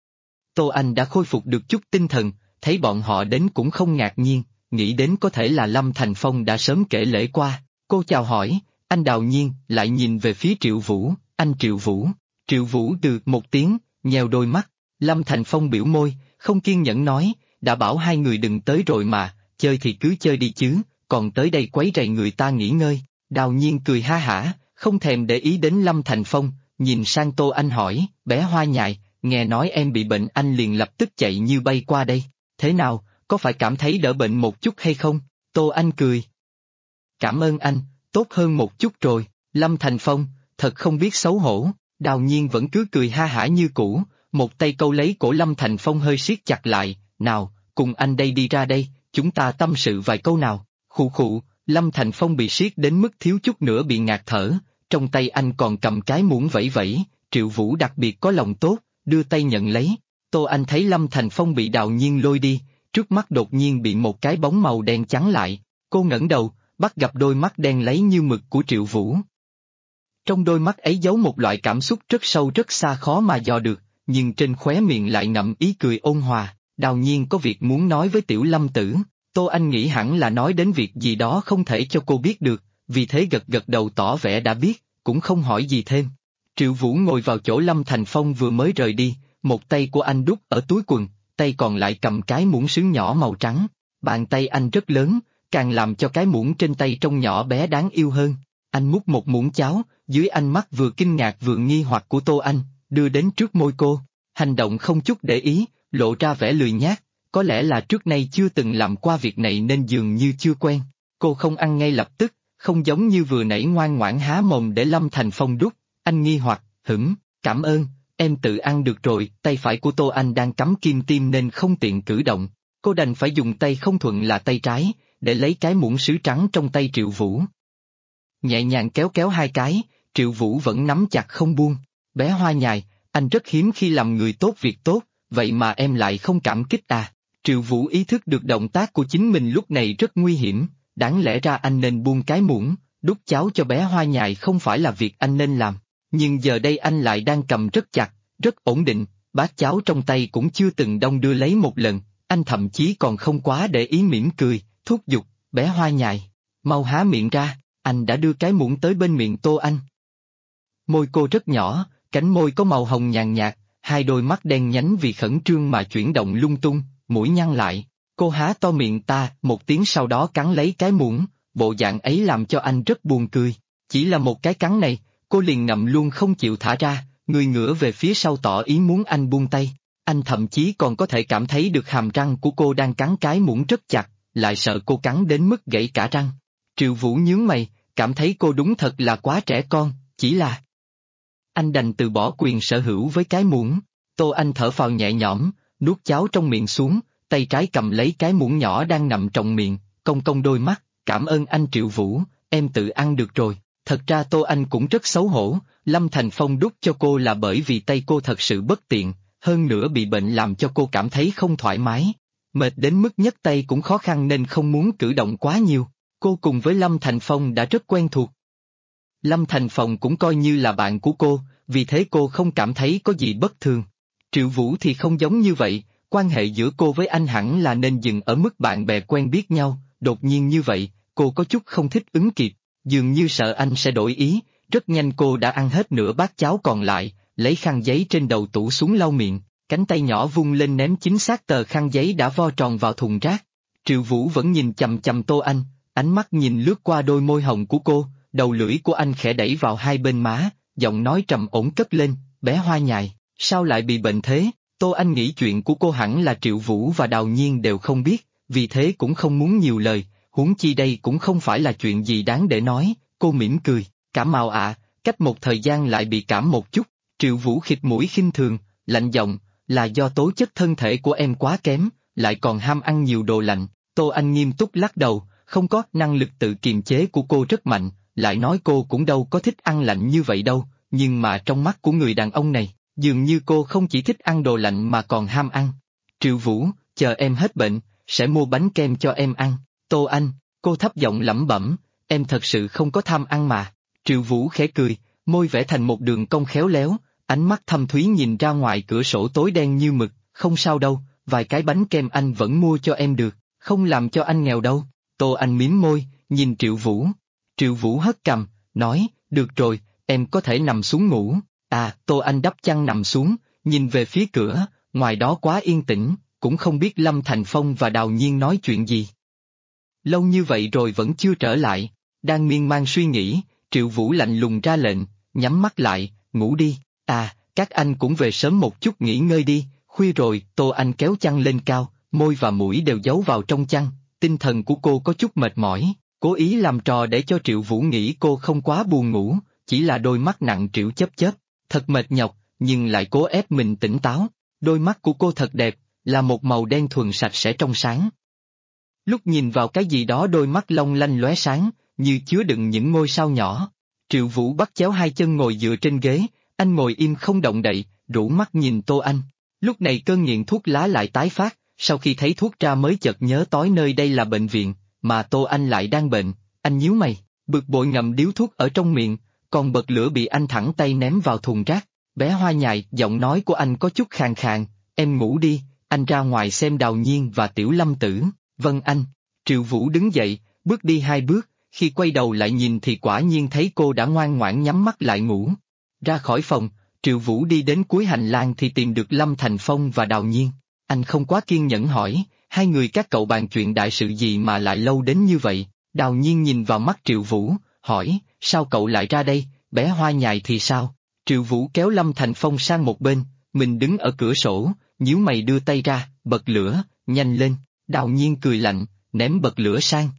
Tô Anh đã khôi phục được chút tinh thần, thấy bọn họ đến cũng không ngạc nhiên, nghĩ đến có thể là Lâm Thành Phong đã sớm kể lễ qua. Cô chào hỏi, anh Đào Nhiên, lại nhìn về phía Triệu Vũ, anh Triệu Vũ. Triệu Vũ từ một tiếng, nheo đôi mắt. Lâm Thành Phong biểu môi, không kiên nhẫn nói, đã bảo hai người đừng tới rồi mà, chơi thì cứ chơi đi chứ, còn tới đây quấy rầy người ta nghỉ ngơi. Đào Nhiên cười ha hả, không thèm để ý đến Lâm Thành Phong, nhìn sang Tô Anh hỏi, bé Hoa Nhài, nghe nói em bị bệnh anh liền lập tức chạy như bay qua đây, thế nào, có phải cảm thấy đỡ bệnh một chút hay không? Tô Anh cười. Cảm ơn anh, tốt hơn một chút rồi. Lâm Thành Phong, thật không biết xấu hổ. Đào Nhiên vẫn cứ cười ha hả như cũ, một tay câu lấy cổ Lâm Thành Phong hơi siết chặt lại, nào, cùng anh đây đi ra đây, chúng ta tâm sự vài câu nào. Khụ khụ, Lâm Thành Phong bị siết đến mức thiếu chút nữa bị ngạt thở, trong tay anh còn cầm cái muỗng vẫy vẫy, Triệu Vũ đặc biệt có lòng tốt, đưa tay nhận lấy. Tô Anh thấy Lâm Thành Phong bị Đào Nhiên lôi đi, trước mắt đột nhiên bị một cái bóng màu đen chắn lại, cô ngẩng đầu, bắt gặp đôi mắt đen láy như mực của Triệu Vũ. Trong đôi mắt ấy giấu một loại cảm xúc rất sâu rất xa khó mà dò được, nhưng trên khóe miệng lại ngậm ý cười ôn hòa. Đào Nhiên có việc muốn nói với Tiểu Lâm Tử. Tô Anh nghĩ hẳn là nói đến việc gì đó không thể cho cô biết được, vì thế gật gật đầu tỏ vẻ đã biết, cũng không hỏi gì thêm. Triệu Vũ ngồi vào chỗ Lâm Thành Phong vừa mới rời đi, một tay của anh đút ở túi quần, tay còn lại cầm cái muỗng sứ nhỏ màu trắng. Bàn tay anh rất lớn, càng làm cho cái muỗng trên tay trông nhỏ bé đáng yêu hơn. Anh múc một muỗng cháo, dưới ánh mắt vừa kinh ngạc vừa nghi hoặc của Tô Anh, đưa đến trước môi cô. Hành động không chút để ý, lộ ra vẻ lười nhác, có lẽ là trước nay chưa từng làm qua việc này nên dường như chưa quen. Cô không ăn ngay lập tức, không giống như vừa nãy ngoan ngoãn há mồm để Lâm Thành Phong đút. Anh nghi hoặc, cảm ơn, em tự ăn được rồi. Tay phải của Tô Anh đang cắm kim tiêm nên không tiện cử động. Cô đành phải dùng tay không thuận là tay trái, để lấy cái muỗng sứ trắng trong tay Triệu Vũ. Nhẹ nhàng kéo kéo hai cái, Triệu Vũ vẫn nắm chặt không buông. Bé Hoa Nhài, anh rất hiếm khi làm người tốt việc tốt, vậy mà em lại không cảm kích à? Triệu Vũ ý thức được động tác của chính mình lúc này rất nguy hiểm, đáng lẽ ra anh nên buông cái muỗng, đút cháo cho bé Hoa Nhài không phải là việc anh nên làm. Nhưng giờ đây anh lại đang cầm rất chặt, rất ổn định, bát cháo trong tay cũng chưa từng đong đưa lấy một lần, anh thậm chí còn không quá để ý mỉm cười, thúc giục, bé Hoa Nhài, mau há miệng ra, anh đã đưa cái muỗng tới bên miệng Tô Anh. Môi cô rất nhỏ, cánh môi có màu hồng nhàn nhạt, hai đôi mắt đen nhánh vì khẩn trương mà chuyển động lung tung, mũi nhăn lại, cô há to miệng ta, một tiếng sau đó cắn lấy cái muỗng, bộ dạng ấy làm cho anh rất buồn cười, chỉ là một cái cắn này, cô liền ngậm luôn không chịu thả ra, người ngửa về phía sau tỏ ý muốn anh buông tay, anh thậm chí còn có thể cảm thấy được hàm răng của cô đang cắn cái muỗng rất chặt, lại sợ cô cắn đến mức gãy cả răng. Triệu Vũ nhướng mày, cảm thấy cô đúng thật là quá trẻ con, chỉ là... Anh đành từ bỏ quyền sở hữu với cái muỗng. Tô Anh thở phào nhẹ nhõm, nuốt cháo trong miệng xuống, tay trái cầm lấy cái muỗng nhỏ đang nằm trong miệng, cong cong đôi mắt, cảm ơn anh Triệu Vũ, em tự ăn được rồi. Thật ra Tô Anh cũng rất xấu hổ, Lâm Thành Phong đút cho cô là bởi vì tay cô thật sự bất tiện, hơn nữa bị bệnh làm cho cô cảm thấy không thoải mái. Mệt đến mức nhấc tay cũng khó khăn nên không muốn cử động quá nhiều. Cô cùng với Lâm Thành Phong đã rất quen thuộc. Lâm Thành Phong cũng coi như là bạn của cô, vì thế cô không cảm thấy có gì bất thường. Triệu Vũ thì không giống như vậy, quan hệ giữa cô với anh hẳn là nên dừng ở mức bạn bè quen biết nhau, đột nhiên như vậy, cô có chút không thích ứng kịp, dường như sợ anh sẽ đổi ý, rất nhanh cô đã ăn hết nửa bát cháo còn lại, lấy khăn giấy trên đầu tủ xuống lau miệng, cánh tay nhỏ vung lên ném chính xác tờ khăn giấy đã vo tròn vào thùng rác. Triệu Vũ vẫn nhìn chằm chằm Tô Anh, ánh mắt nhìn lướt qua đôi môi hồng của cô, đầu lưỡi của anh khẽ đẩy vào hai bên má, giọng nói trầm ổn cất lên, bé Hoa Nhài, sao lại bị bệnh thế? Tô Anh nghĩ chuyện của cô hẳn là Triệu Vũ và Đào Nhiên đều không biết, vì thế cũng không muốn nhiều lời, huống chi đây cũng không phải là chuyện gì đáng để nói, cô mỉm cười, cảm mạo ạ, cách một thời gian lại bị cảm một chút, Triệu Vũ khịt mũi khinh thường, lạnh giọng, là do tố chất thân thể của em quá kém, lại còn ham ăn nhiều đồ lạnh. Tô Anh nghiêm túc lắc đầu, không có, năng lực tự kiềm chế của cô rất mạnh, lại nói cô cũng đâu có thích ăn lạnh như vậy đâu, nhưng mà trong mắt của người đàn ông này, dường như cô không chỉ thích ăn đồ lạnh mà còn ham ăn. Triệu Vũ, chờ em hết bệnh, sẽ mua bánh kem cho em ăn. Tô Anh, cô thấp giọng lẩm bẩm, em thật sự không có tham ăn mà. Triệu Vũ khẽ cười, môi vẽ thành một đường cong khéo léo, ánh mắt thâm thúy nhìn ra ngoài cửa sổ tối đen như mực, không sao đâu, vài cái bánh kem anh vẫn mua cho em được, không làm cho anh nghèo đâu. Tô Anh mím môi, nhìn Triệu Vũ. Triệu Vũ hất cằm, nói, được rồi, em có thể nằm xuống ngủ. À, Tô Anh đắp chăn nằm xuống, nhìn về phía cửa, ngoài đó quá yên tĩnh, cũng không biết Lâm Thành Phong và Đào Nhiên nói chuyện gì. Lâu như vậy rồi vẫn chưa trở lại, đang miên man suy nghĩ, Triệu Vũ lạnh lùng ra lệnh, nhắm mắt lại, ngủ đi. À, các anh cũng về sớm một chút nghỉ ngơi đi, khuya rồi. Tô Anh kéo chăn lên cao, môi và mũi đều giấu vào trong chăn, tinh thần của cô có chút mệt mỏi, cố ý làm trò để cho Triệu Vũ nghĩ cô không quá buồn ngủ, chỉ là đôi mắt nặng trĩu chớp chớp, thật mệt nhọc, nhưng lại cố ép mình tỉnh táo. Đôi mắt của cô thật đẹp, là một màu đen thuần sạch sẽ trong sáng. Lúc nhìn vào cái gì đó đôi mắt long lanh lóe sáng, như chứa đựng những ngôi sao nhỏ. Triệu Vũ bắt chéo hai chân ngồi dựa trên ghế, anh ngồi im không động đậy, rũ mắt nhìn Tô Anh. Lúc này cơn nghiện thuốc lá lại tái phát, sau khi thấy thuốc ra mới chợt nhớ tối nơi đây là bệnh viện, mà Tô Anh lại đang bệnh, anh nhíu mày, bực bội ngậm điếu thuốc ở trong miệng, còn bật lửa bị anh thẳng tay ném vào thùng rác. Bé Hoa nhài, giọng nói của anh có chút khàn khàn, em ngủ đi, anh ra ngoài xem Đào Nhiên và Tiểu Lâm Tử. Vâng anh. Triệu Vũ đứng dậy, bước đi 2 bước, khi quay đầu lại nhìn thì quả nhiên thấy cô đã ngoan ngoãn nhắm mắt lại ngủ. Ra khỏi phòng, Triệu Vũ đi đến cuối hành lang thì tìm được Lâm Thành Phong và Đào Nhiên. Anh không quá kiên nhẫn hỏi, hai người các cậu bàn chuyện đại sự gì mà lại lâu đến như vậy? Đào Nhiên nhìn vào mắt Triệu Vũ, hỏi, sao cậu lại ra đây, bé Hoa nhài thì sao? Triệu Vũ kéo Lâm Thành Phong sang một bên, mình đứng ở cửa sổ, nhíu mày đưa tay ra, bật lửa, nhanh lên. Đào Nhiên cười lạnh, ném bật lửa sang.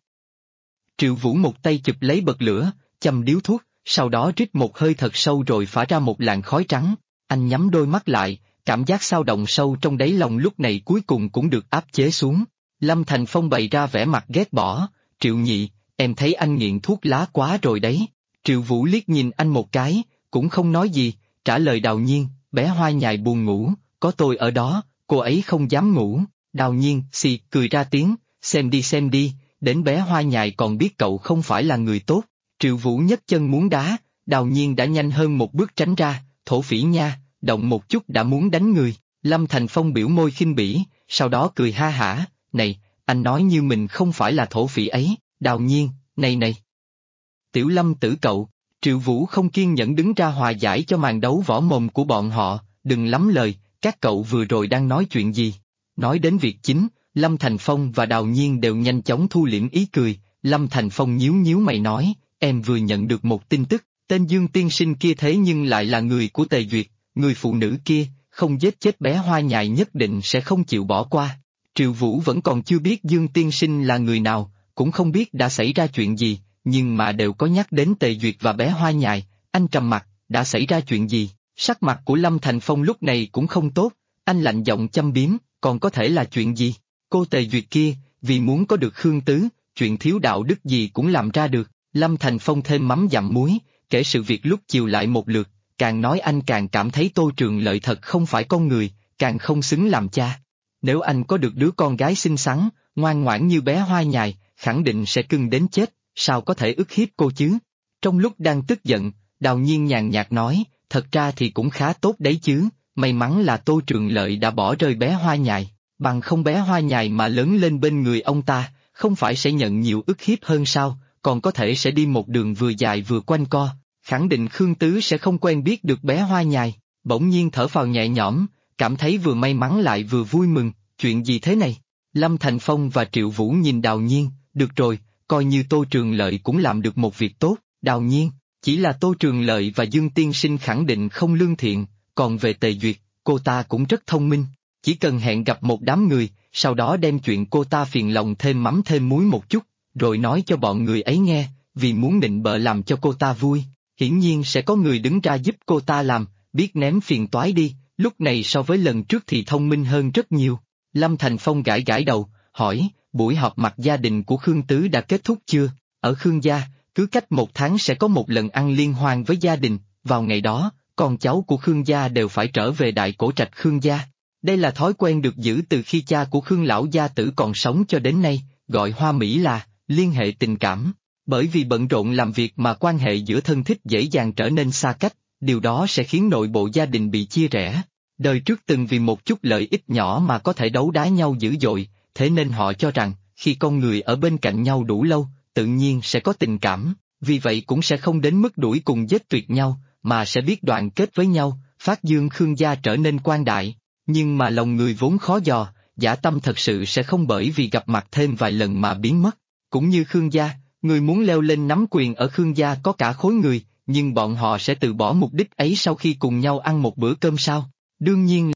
Triệu Vũ một tay chụp lấy bật lửa, châm điếu thuốc, sau đó rít một hơi thật sâu rồi phả ra một làn khói trắng. Anh nhắm đôi mắt lại, cảm giác xao động sâu trong đáy lòng lúc này cuối cùng cũng được áp chế xuống. Lâm Thành Phong bày ra vẻ mặt ghét bỏ, Triệu nhị, em thấy anh nghiện thuốc lá quá rồi đấy. Triệu Vũ liếc nhìn anh một cái, cũng không nói gì, trả lời Đào Nhiên, bé Hoa nhài buồn ngủ, có tôi ở đó, cô ấy không dám ngủ. Đào Nhiên, cười ra tiếng, xem đi, đến bé Hoa nhài còn biết cậu không phải là người tốt. Triệu Vũ nhấc chân muốn đá, Đào Nhiên đã nhanh hơn một bước tránh ra, thổ phỉ nha, động một chút đã muốn đánh người. Lâm Thành Phong biểu môi khinh bỉ, sau đó cười ha hả, này, anh nói như mình không phải là thổ phỉ ấy. Đào Nhiên, này. Tiểu Lâm Tử cậu. Triệu Vũ không kiên nhẫn đứng ra hòa giải cho màn đấu võ mồm của bọn họ, đừng lắm lời, các cậu vừa rồi đang nói chuyện gì? Nói đến việc chính, Lâm Thành Phong và Đào Nhiên đều nhanh chóng thu liễm ý cười. Lâm Thành Phong nhíu mày nói, em vừa nhận được một tin tức, tên Dương tiên sinh kia thế nhưng lại là người của Tề Duyệt, người phụ nữ kia, không giết chết bé Hoa nhài nhất định sẽ không chịu bỏ qua. Triệu Vũ vẫn còn chưa biết Dương tiên sinh là người nào, cũng không biết đã xảy ra chuyện gì, nhưng mà đều có nhắc đến Tề Duyệt và bé Hoa nhài. Anh trầm mặt, đã xảy ra chuyện gì? Sắc mặt của Lâm Thành Phong lúc này cũng không tốt, anh lạnh giọng châm biếm, còn có thể là chuyện gì? Cô Tề Duyệt kia, vì muốn có được Khương Tứ, chuyện thiếu đạo đức gì cũng làm ra được. Lâm Thành Phong thêm mắm dặm muối, kể sự việc lúc chiều lại một lượt, càng nói anh càng cảm thấy Tô Trường Lợi thật không phải con người, càng không xứng làm cha. Nếu anh có được đứa con gái xinh xắn, ngoan ngoãn như bé Hoa nhài, khẳng định sẽ cưng đến chết, sao có thể ức hiếp cô chứ? Trong lúc đang tức giận, Đào Nhiên nhàn nhạt nói, thật ra thì cũng khá tốt đấy chứ, may mắn là Tô Trường Lợi đã bỏ rơi bé Hoa nhài, bằng không bé Hoa nhài mà lớn lên bên người ông ta, không phải sẽ nhận nhiều ức hiếp hơn sao, còn có thể sẽ đi một đường vừa dài vừa quanh co, khẳng định Khương Tứ sẽ không quen biết được bé Hoa nhài. Bỗng nhiên thở phào nhẹ nhõm, cảm thấy vừa may mắn lại vừa vui mừng, chuyện gì thế này? Lâm Thành Phong và Triệu Vũ nhìn Đào Nhiên, được rồi, coi như Tô Trường Lợi cũng làm được một việc tốt. Đào Nhiên, chỉ là Tô Trường Lợi và Dương tiên sinh khẳng định không lương thiện, còn về Tề Duyệt, cô ta cũng rất thông minh, chỉ cần hẹn gặp một đám người, sau đó đem chuyện cô ta phiền lòng thêm mắm thêm muối một chút, rồi nói cho bọn người ấy nghe, vì muốn nịnh bợ làm cho cô ta vui, hiển nhiên sẽ có người đứng ra giúp cô ta làm, biết ném phiền toái đi, lúc này so với lần trước thì thông minh hơn rất nhiều. Lâm Thành Phong gãi gãi đầu, hỏi, buổi họp mặt gia đình của Khương Tứ đã kết thúc chưa? Ở Khương gia, cứ cách 1 tháng sẽ có một lần ăn liên hoan với gia đình, vào ngày đó, con cháu của Khương gia đều phải trở về đại cổ trạch Khương gia. Đây là thói quen được giữ từ khi cha của Khương lão gia tử còn sống cho đến nay, gọi hoa mỹ là liên hệ tình cảm. Bởi vì bận rộn làm việc mà quan hệ giữa thân thích dễ dàng trở nên xa cách, điều đó sẽ khiến nội bộ gia đình bị chia rẽ. Đời trước từng vì một chút lợi ích nhỏ mà có thể đấu đá nhau dữ dội, thế nên họ cho rằng, khi con người ở bên cạnh nhau đủ lâu, tự nhiên sẽ có tình cảm, vì vậy cũng sẽ không đến mức đuổi cùng giết tuyệt nhau, mà sẽ biết đoàn kết với nhau, phát dương Khương gia trở nên quang đại. Nhưng mà lòng người vốn khó dò, dã tâm thật sự sẽ không bởi vì gặp mặt thêm vài lần mà biến mất. Cũng như Khương gia, người muốn leo lên nắm quyền ở Khương gia có cả khối người, nhưng bọn họ sẽ từ bỏ mục đích ấy sau khi cùng nhau ăn một bữa cơm sao? Đương nhiên.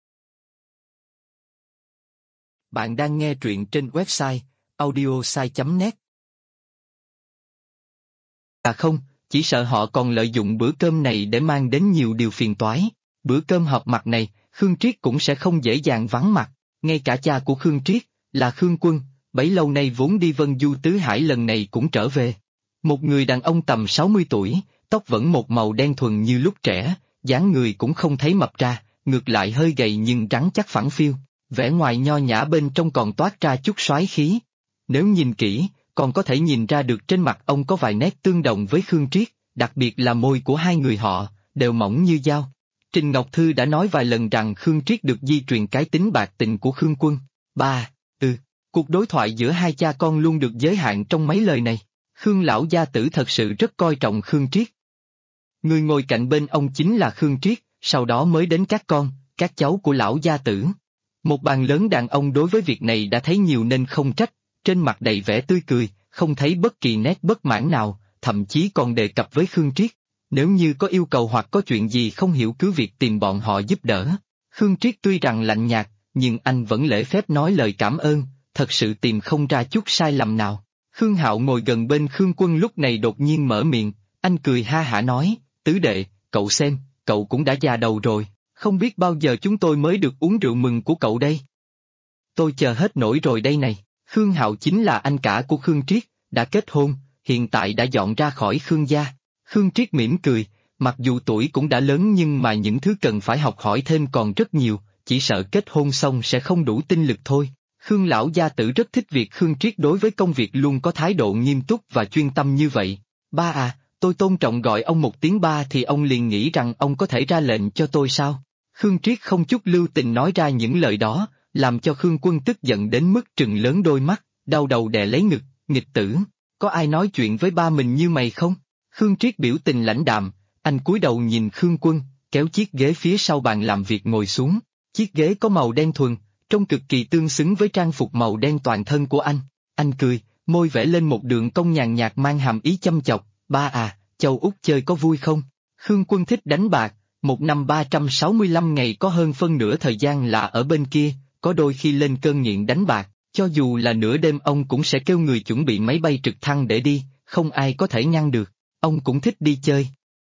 Bạn đang nghe truyện trên website audiosai.net.
Không, chỉ sợ họ còn lợi dụng bữa cơm này để mang đến nhiều điều phiền toái. Bữa cơm họp mặt này, Khương Triết cũng sẽ không dễ dàng vắng mặt. ngay cả cha của Khương Triết, là Khương Quân, bấy lâu nay vốn đi vân du tứ hải lần này cũng trở về. Một người đàn ông tầm 60 tuổi, tóc vẫn một màu đen thuần như lúc trẻ, dáng người cũng không thấy mập ra, ngược lại hơi gầy nhưng rắn chắc phẳng phiu, vẻ ngoài nho nhã bên trong còn toát ra chút soái khí. Nếu nhìn kỹ, còn có thể nhìn ra được trên mặt ông có vài nét tương đồng với Khương Triết, đặc biệt là môi của hai người họ, đều mỏng như dao. Trình Ngọc Thư đã nói vài lần rằng Khương Triết được di truyền cái tính bạc tình của Khương Quân. Cuộc đối thoại giữa hai cha con luôn được giới hạn trong mấy lời này. Khương lão gia tử thật sự rất coi trọng Khương Triết. Người ngồi cạnh bên ông chính là Khương Triết, sau đó mới đến các con, các cháu của lão gia tử. Một bàn lớn đàn ông đối với việc này đã thấy nhiều nên không trách, trên mặt đầy vẻ tươi cười, không thấy bất kỳ nét bất mãn nào, thậm chí còn đề cập với Khương Triết. Nếu như có yêu cầu hoặc có chuyện gì không hiểu cứ việc tìm bọn họ giúp đỡ. Khương Triết tuy rằng lạnh nhạt, nhưng anh vẫn lễ phép nói lời cảm ơn, thật sự tìm không ra chút sai lầm nào. Khương Hạo ngồi gần bên Khương Quân lúc này đột nhiên mở miệng, anh cười ha hả nói, tứ đệ, cậu xem, cậu cũng đã già đầu rồi, không biết bao giờ chúng tôi mới được uống rượu mừng của cậu đây. Tôi chờ hết nổi rồi đây này. Khương Hạo chính là anh cả của Khương Triết, đã kết hôn, hiện tại đã dọn ra khỏi Khương gia. Khương Triết mỉm cười, mặc dù tuổi cũng đã lớn nhưng mà những thứ cần phải học hỏi thêm còn rất nhiều, chỉ sợ kết hôn xong sẽ không đủ tinh lực thôi. Khương lão gia tử rất thích việc Khương Triết đối với công việc luôn có thái độ nghiêm túc và chuyên tâm như vậy. Ba à, tôi tôn trọng gọi ông một tiếng ba thì ông liền nghĩ rằng ông có thể ra lệnh cho tôi sao? Khương Triết không chút lưu tình nói ra những lời đó, làm cho Khương Quân tức giận đến mức trừng lớn đôi mắt, đau đầu đè lấy ngực, nghịch tử, có ai nói chuyện với ba mình như mày không? Khương Triết biểu tình lãnh đạm, anh cúi đầu nhìn Khương Quân, kéo chiếc ghế phía sau bàn làm việc ngồi xuống, chiếc ghế có màu đen thuần, trông cực kỳ tương xứng với trang phục màu đen toàn thân của anh. Anh cười, môi vẽ lên một đường cong nhàn nhạt mang hàm ý châm chọc, ba à, châu Út chơi có vui không? Khương Quân thích đánh bạc, một năm 365 ngày có hơn phân nửa thời gian là ở bên kia, có đôi khi lên cơn nghiện đánh bạc, cho dù là nửa đêm ông cũng sẽ kêu người chuẩn bị máy bay trực thăng để đi, không ai có thể ngăn được, ông cũng thích đi chơi.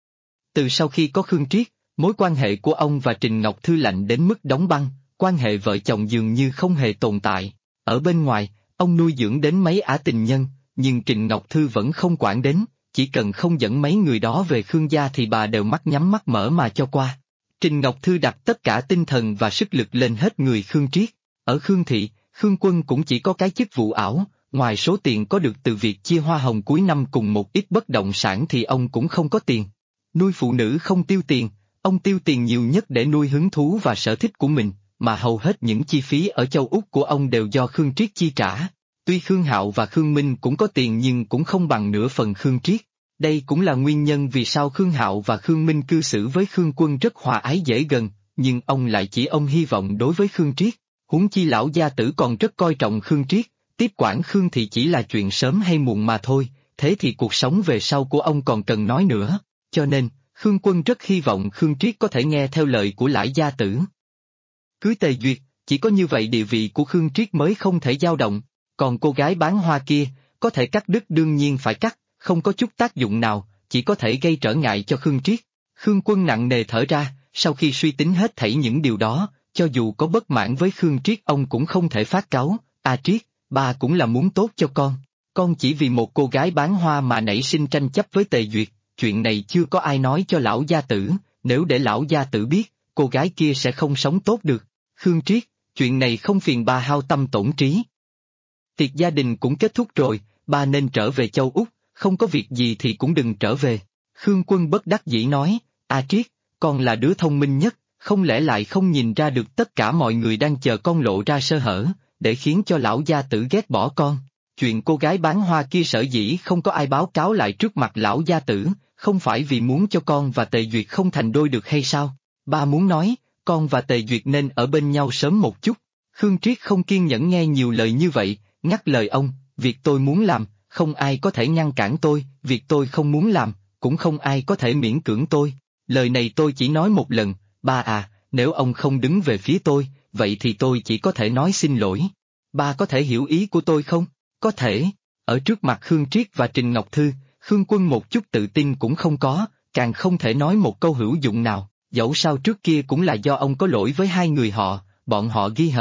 Từ sau khi có Khương Triết, mối quan hệ của ông và Trình Ngọc Thư lạnh đến mức đóng băng, quan hệ vợ chồng dường như không hề tồn tại. Ở bên ngoài, ông nuôi dưỡng đến mấy ả tình nhân, nhưng Trình Ngọc Thư vẫn không quản đến, chỉ cần không dẫn mấy người đó về Khương gia thì bà đều mắt nhắm mắt mở mà cho qua. Trình Ngọc Thư đặt tất cả tinh thần và sức lực lên hết người Khương Triết. Ở Khương Thị, Khương Quân cũng chỉ có cái chức vụ ảo, ngoài số tiền có được từ việc chia hoa hồng cuối năm cùng một ít bất động sản thì ông cũng không có tiền. Nuôi phụ nữ không tiêu tiền, ông tiêu tiền nhiều nhất để nuôi hứng thú và sở thích của mình, mà hầu hết những chi phí ở châu Úc của ông đều do Khương Triết chi trả. Tuy Khương Hạo và Khương Minh cũng có tiền nhưng cũng không bằng nửa phần Khương Triết. Đây cũng là nguyên nhân vì sao Khương Hạo và Khương Minh cư xử với Khương Quân rất hòa ái dễ gần, nhưng ông lại chỉ ông hy vọng đối với Khương Triết. Huống chi lão gia tử còn rất coi trọng Khương Triết, tiếp quản Khương thì chỉ là chuyện sớm hay muộn mà thôi, thế thì cuộc sống về sau của ông còn cần nói nữa, cho nên, Khương Quân rất hy vọng Khương Triết có thể nghe theo lời của lão gia tử. Cưới Tề Duyệt, chỉ có như vậy địa vị của Khương Triết mới không thể dao động, còn cô gái bán hoa kia, có thể cắt đứt đương nhiên phải cắt, không có chút tác dụng nào, chỉ có thể gây trở ngại cho Khương Triết. Khương Quân nặng nề thở ra, sau khi suy tính hết thảy những điều đó, cho dù có bất mãn với Khương Triết ông cũng không thể phát cáu, Triết, ba cũng là muốn tốt cho con chỉ vì một cô gái bán hoa mà nảy sinh tranh chấp với Tề Duyệt, chuyện này chưa có ai nói cho lão gia tử, nếu để lão gia tử biết, cô gái kia sẽ không sống tốt được. Khương Triết, chuyện này không phiền ba hao tâm tổn trí. Tiệc gia đình cũng kết thúc rồi, ba nên trở về châu Úc, không có việc gì thì cũng đừng trở về. Khương Quân bất đắc dĩ nói, Triết, con là đứa thông minh nhất, không lẽ lại không nhìn ra được tất cả mọi người đang chờ con lộ ra sơ hở, để khiến cho lão gia tử ghét bỏ con. Chuyện cô gái bán hoa kia sở dĩ không có ai báo cáo lại trước mặt lão gia tử, không phải vì muốn cho con và Tề Duyệt không thành đôi được hay sao? Ba muốn nói, con và Tề Duyệt nên ở bên nhau sớm một chút. Khương Triết không kiên nhẫn nghe nhiều lời như vậy, ngắt lời ông, việc tôi muốn làm, không ai có thể ngăn cản tôi, việc tôi không muốn làm, cũng không ai có thể miễn cưỡng tôi. Lời này tôi chỉ nói một lần, ba nếu ông không đứng về phía tôi, vậy thì tôi chỉ có thể nói xin lỗi. Ba có thể hiểu ý của tôi không? Có thể. Ở trước mặt Khương Triết và Trình Ngọc Thư, Khương Quân một chút tự tin cũng không có, càng không thể nói một câu hữu dụng nào, dẫu sao trước kia cũng là do ông có lỗi với hai người họ, bọn họ ghi hận,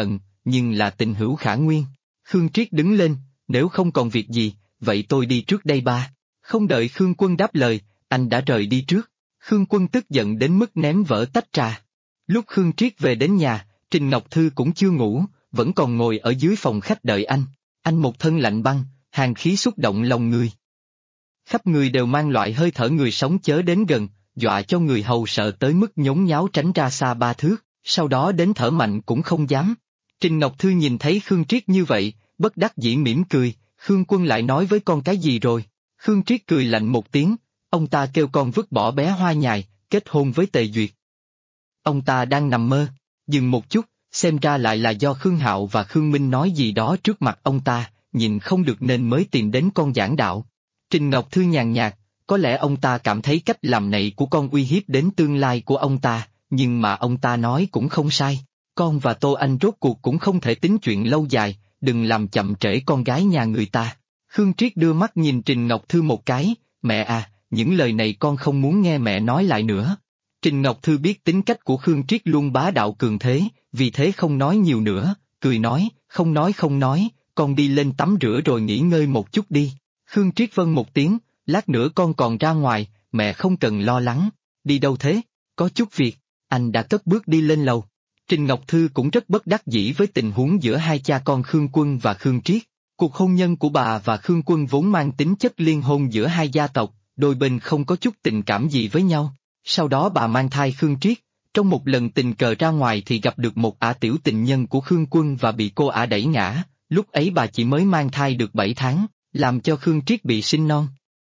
nhưng là tình hữu khả nguyên. Khương Triết đứng lên, nếu không còn việc gì, vậy tôi đi trước đây ba. Không đợi Khương Quân đáp lời, anh đã rời đi trước. Khương Quân tức giận đến mức ném vỡ tách trà. Lúc Khương Triết về đến nhà, Trình Ngọc Thư cũng chưa ngủ, vẫn còn ngồi ở dưới phòng khách đợi anh. Anh một thân lạnh băng, hàn khí xúc động lòng người. Khắp người đều mang loại hơi thở người sống chớ đến gần, dọa cho người hầu sợ tới mức nhốn nháo tránh ra xa 3 thước, sau đó đến thở mạnh cũng không dám. Trình Ngọc Thư nhìn thấy Khương Triết như vậy, bất đắc dĩ mỉm cười, Khương Quân lại nói với con cái gì rồi? Khương Triết cười lạnh một tiếng, ông ta kêu con vứt bỏ bé Hoa Nhài, kết hôn với Tề Duyệt. Ông ta đang nằm mơ, dừng một chút, xem ra lại là do Khương Hạo và Khương Minh nói gì đó trước mặt ông ta, nhìn không được nên mới tìm đến con giảng đạo. Trình Ngọc Thư nhàn nhạt, có lẽ ông ta cảm thấy cách làm này của con uy hiếp đến tương lai của ông ta, nhưng mà ông ta nói cũng không sai. Con và Tô Anh rốt cuộc cũng không thể tính chuyện lâu dài, đừng làm chậm trễ con gái nhà người ta. Khương Triết đưa mắt nhìn Trình Ngọc Thư một cái, mẹ à, những lời này con không muốn nghe mẹ nói lại nữa. Trình Ngọc Thư biết tính cách của Khương Triết luôn bá đạo cường thế, vì thế không nói nhiều nữa, cười nói, không nói, con đi lên tắm rửa rồi nghỉ ngơi một chút đi. Khương Triết vâng một tiếng, lát nữa con còn ra ngoài, mẹ không cần lo lắng. Đi đâu thế? Có chút việc. Anh đã cất bước đi lên lầu. Trình Ngọc Thư cũng rất bất đắc dĩ với tình huống giữa hai cha con Khương Quân và Khương Triết. Cuộc hôn nhân của bà và Khương Quân vốn mang tính chất liên hôn giữa hai gia tộc, đôi bên không có chút tình cảm gì với nhau. Sau đó bà mang thai Khương Triết, trong một lần tình cờ ra ngoài thì gặp được một ả tiểu tình nhân của Khương Quân và bị cô ả đẩy ngã, lúc ấy bà chỉ mới mang thai được 7 tháng, làm cho Khương Triết bị sinh non.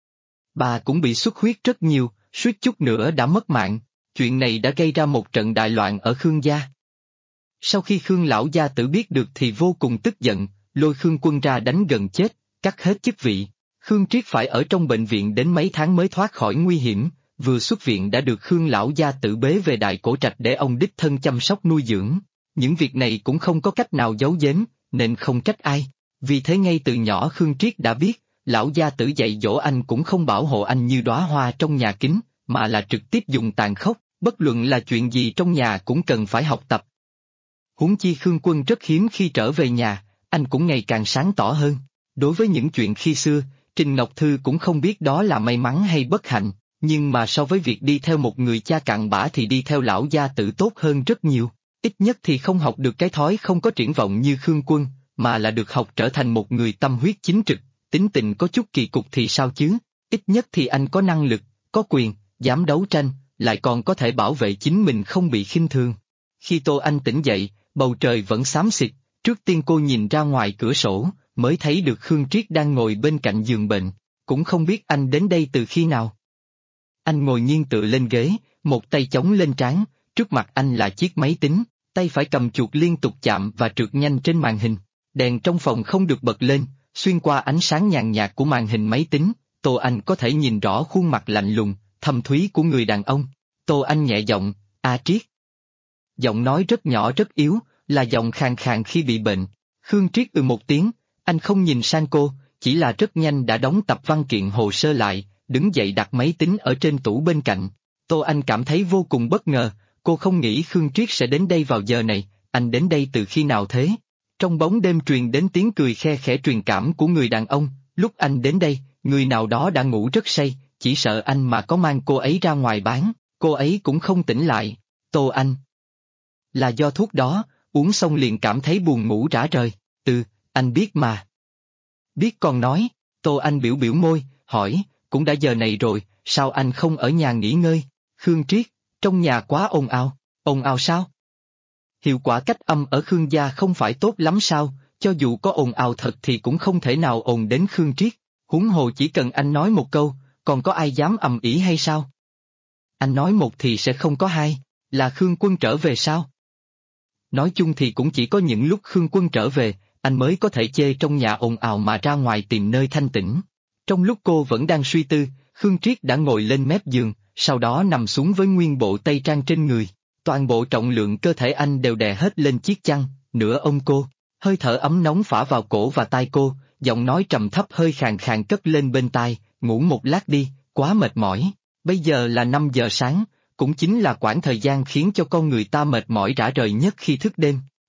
Bà cũng bị xuất huyết rất nhiều, suýt chút nữa đã mất mạng, chuyện này đã gây ra một trận đại loạn ở Khương gia. Sau khi Khương lão gia tử biết được thì vô cùng tức giận, lôi Khương Quân ra đánh gần chết, cắt hết chức vị. Khương Triết phải ở trong bệnh viện đến mấy tháng mới thoát khỏi nguy hiểm, vừa xuất viện đã được Khương lão gia tử bế về Đại Cổ Trạch để ông đích thân chăm sóc nuôi dưỡng. Những việc này cũng không có cách nào giấu giếm, nên không trách ai. Vì thế ngay từ nhỏ Khương Triết đã biết, lão gia tử dạy dỗ anh cũng không bảo hộ anh như đóa hoa trong nhà kính, mà là trực tiếp dùng tàn khốc, bất luận là chuyện gì trong nhà cũng cần phải học tập. Huống chi Khương Quân rất hiếm khi trở về nhà, anh cũng ngày càng sáng tỏ hơn. Đối với những chuyện khi xưa, Trình Ngọc Thư cũng không biết đó là may mắn hay bất hạnh, nhưng mà so với việc đi theo một người cha cặn bã thì đi theo lão gia tử tốt hơn rất nhiều. Ít nhất thì không học được cái thói không có triển vọng như Khương Quân, mà là được học trở thành một người tâm huyết chính trực, tính tình có chút kỳ cục thì sao chứ, ít nhất thì anh có năng lực, có quyền, dám đấu tranh, lại còn có thể bảo vệ chính mình không bị khinh thường. Khi Tô Anh tỉnh dậy, bầu trời vẫn xám xịt, trước tiên cô nhìn ra ngoài cửa sổ, mới thấy được Khương Triết đang ngồi bên cạnh giường bệnh, cũng không biết anh đến đây từ khi nào. Anh ngồi nghiêng tựa lên ghế, một tay chống lên trán, trước mặt anh là chiếc máy tính, tay phải cầm chuột liên tục chạm và trượt nhanh trên màn hình. Đèn trong phòng không được bật lên, xuyên qua ánh sáng nhàn nhạt của màn hình máy tính, Tô Anh có thể nhìn rõ khuôn mặt lạnh lùng, thâm thúy của người đàn ông. Tô Anh nhẹ giọng, A Triết. Giọng nói rất nhỏ rất yếu, là giọng khàn khàn khi bị bệnh. Khương Triết một tiếng, anh không nhìn sang cô, chỉ là rất nhanh đã đóng tập văn kiện hồ sơ lại, đứng dậy đặt máy tính ở trên tủ bên cạnh. Tô Anh cảm thấy vô cùng bất ngờ, cô không nghĩ Khương Triết sẽ đến đây vào giờ này, anh đến đây từ khi nào thế? Trong bóng đêm truyền đến tiếng cười khe khẽ truyền cảm của người đàn ông, lúc anh đến đây, người nào đó đã ngủ rất say, chỉ sợ anh mà có mang cô ấy ra ngoài bán, cô ấy cũng không tỉnh lại. Tô Anh. Là do thuốc đó, uống xong liền cảm thấy buồn ngủ rã rời, anh biết mà. Biết còn nói, Tô Anh biểu biểu môi, hỏi, cũng đã giờ này rồi, sao anh không ở nhà nghỉ ngơi? Khương Triết, trong nhà quá ồn ào sao? Hiệu quả cách âm ở Khương gia không phải tốt lắm sao, cho dù có ồn ào thật thì cũng không thể nào ồn đến Khương Triết, huống hồ chỉ cần anh nói một câu, còn có ai dám ầm ĩ hay sao? Anh nói một thì sẽ không có hai, là Khương Quân trở về sao? Nói chung thì cũng chỉ có những lúc Khương Quân trở về, anh mới có thể chê trong nhà ồn ào mà ra ngoài tìm nơi thanh tĩnh. Trong lúc cô vẫn đang suy tư, Khương Triết đã ngồi lên mép giường, sau đó nằm xuống với nguyên bộ tây trang trên người. Toàn bộ trọng lượng cơ thể anh đều đè hết lên chiếc chăn, nửa ôm cô, hơi thở ấm nóng phả vào cổ và tai cô, giọng nói trầm thấp hơi khàn khàn cất lên bên tai, ngủ một lát đi, quá mệt mỏi. Bây giờ là 5 giờ sáng, cũng chính là quãng thời gian khiến cho con người ta mệt mỏi rã rời nhất khi thức đêm.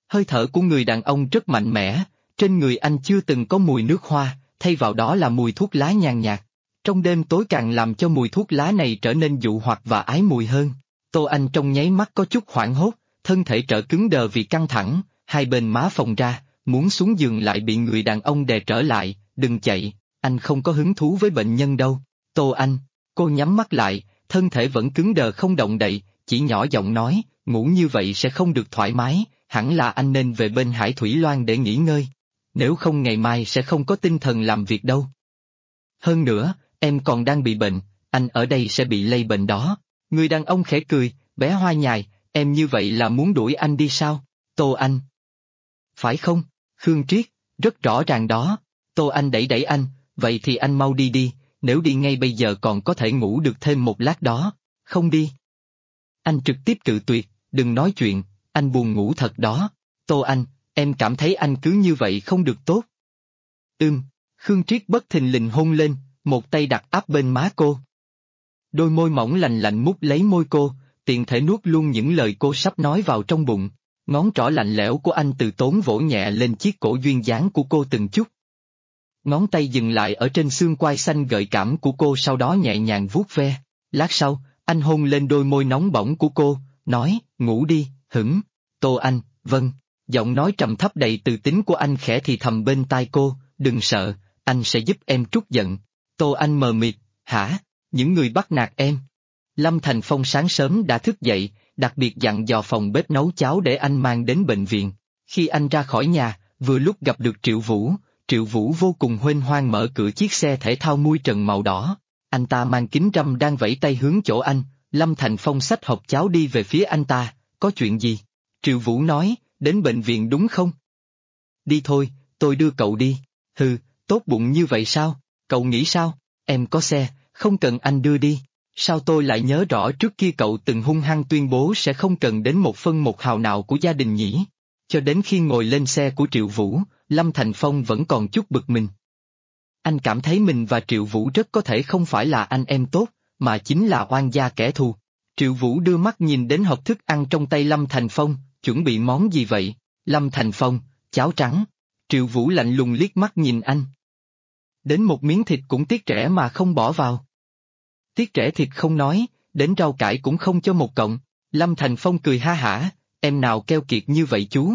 Hơi thở của người đàn ông rất mạnh mẽ, trên người anh chưa từng có mùi nước hoa, thay vào đó là mùi thuốc lá nhàn nhạt. Trong đêm tối càng làm cho mùi thuốc lá này trở nên dụ hoặc và ái mùi hơn. Tô Anh trong nháy mắt có chút hoảng hốt, thân thể trở cứng đờ vì căng thẳng, hai bên má phồng ra, muốn xuống giường lại bị người đàn ông đè trở lại, đừng chạy, anh không có hứng thú với bệnh nhân đâu. Tô Anh, cô nhắm mắt lại, thân thể vẫn cứng đờ không động đậy, chỉ nhỏ giọng nói, ngủ như vậy sẽ không được thoải mái, hẳn là anh nên về bên Hải Thủy Loan để nghỉ ngơi. Nếu không ngày mai sẽ không có tinh thần làm việc đâu. Hơn nữa, em còn đang bị bệnh, anh ở đây sẽ bị lây bệnh đó. Người đàn ông khẽ cười, bé Hoa Nhài, em như vậy là muốn đuổi anh đi sao? Tô Anh. Phải không? Khương Triết, rất rõ ràng đó. Tô Anh đẩy đẩy anh, vậy thì anh mau đi đi, nếu đi ngay bây giờ còn có thể ngủ được thêm một lát đó. Không đi. Anh trực tiếp cự tuyệt, đừng nói chuyện, anh buồn ngủ thật đó. Tô Anh, em cảm thấy anh cứ như vậy không được tốt. Khương Triết bất thình lình hôn lên, một tay đặt áp bên má cô. Đôi môi mỏng lành lạnh mút lấy môi cô, tiện thể nuốt luôn những lời cô sắp nói vào trong bụng. Ngón trỏ lạnh lẽo của anh từ tốn vỗ nhẹ lên chiếc cổ duyên dáng của cô từng chút. Ngón tay dừng lại ở trên xương quai xanh gợi cảm của cô, sau đó nhẹ nhàng vuốt ve. Lát sau, anh hôn lên đôi môi nóng bỏng của cô, nói, ngủ đi, hửng. Tô Anh, vâng. Giọng nói trầm thấp đầy từ tính của anh khẽ thì thầm bên tai cô, đừng sợ, anh sẽ giúp em trút giận. Tô Anh mờ mịt, hả? Những người bắt nạt em. Lâm Thành Phong sáng sớm đã thức dậy, đặc biệt dặn dò phòng bếp nấu cháo để anh mang đến bệnh viện. Khi anh ra khỏi nhà, vừa lúc gặp được Triệu Vũ vô cùng huênh hoang mở cửa chiếc xe thể thao mui trần màu đỏ. Anh ta mang kính râm đang vẫy tay hướng chỗ anh, Lâm Thành Phong xách hộp cháo đi về phía anh ta, có chuyện gì? Triệu Vũ nói, đến bệnh viện đúng không? Đi thôi, tôi đưa cậu đi. Hừ, tốt bụng như vậy sao? Cậu nghĩ sao? Em có xe, không cần anh đưa đi. Sao tôi lại nhớ rõ trước kia cậu từng hung hăng tuyên bố sẽ không cần đến một phân một hào nào của gia đình nhỉ? Cho đến khi ngồi lên xe của Triệu Vũ, Lâm Thành Phong vẫn còn chút bực mình. Anh cảm thấy mình và Triệu Vũ rất có thể không phải là anh em tốt, mà chính là oan gia kẻ thù. Triệu Vũ đưa mắt nhìn đến hộp thức ăn trong tay Lâm Thành Phong, chuẩn bị món gì vậy? Lâm Thành Phong, cháo trắng. Triệu Vũ lạnh lùng liếc mắt nhìn anh. Đến một miếng thịt cũng tiếc rẻ mà không bỏ vào. Tiếc rẻ thịt không nói, đến rau cải cũng không cho một cọng. Lâm Thành Phong cười ha hả, em nào keo kiệt như vậy chú?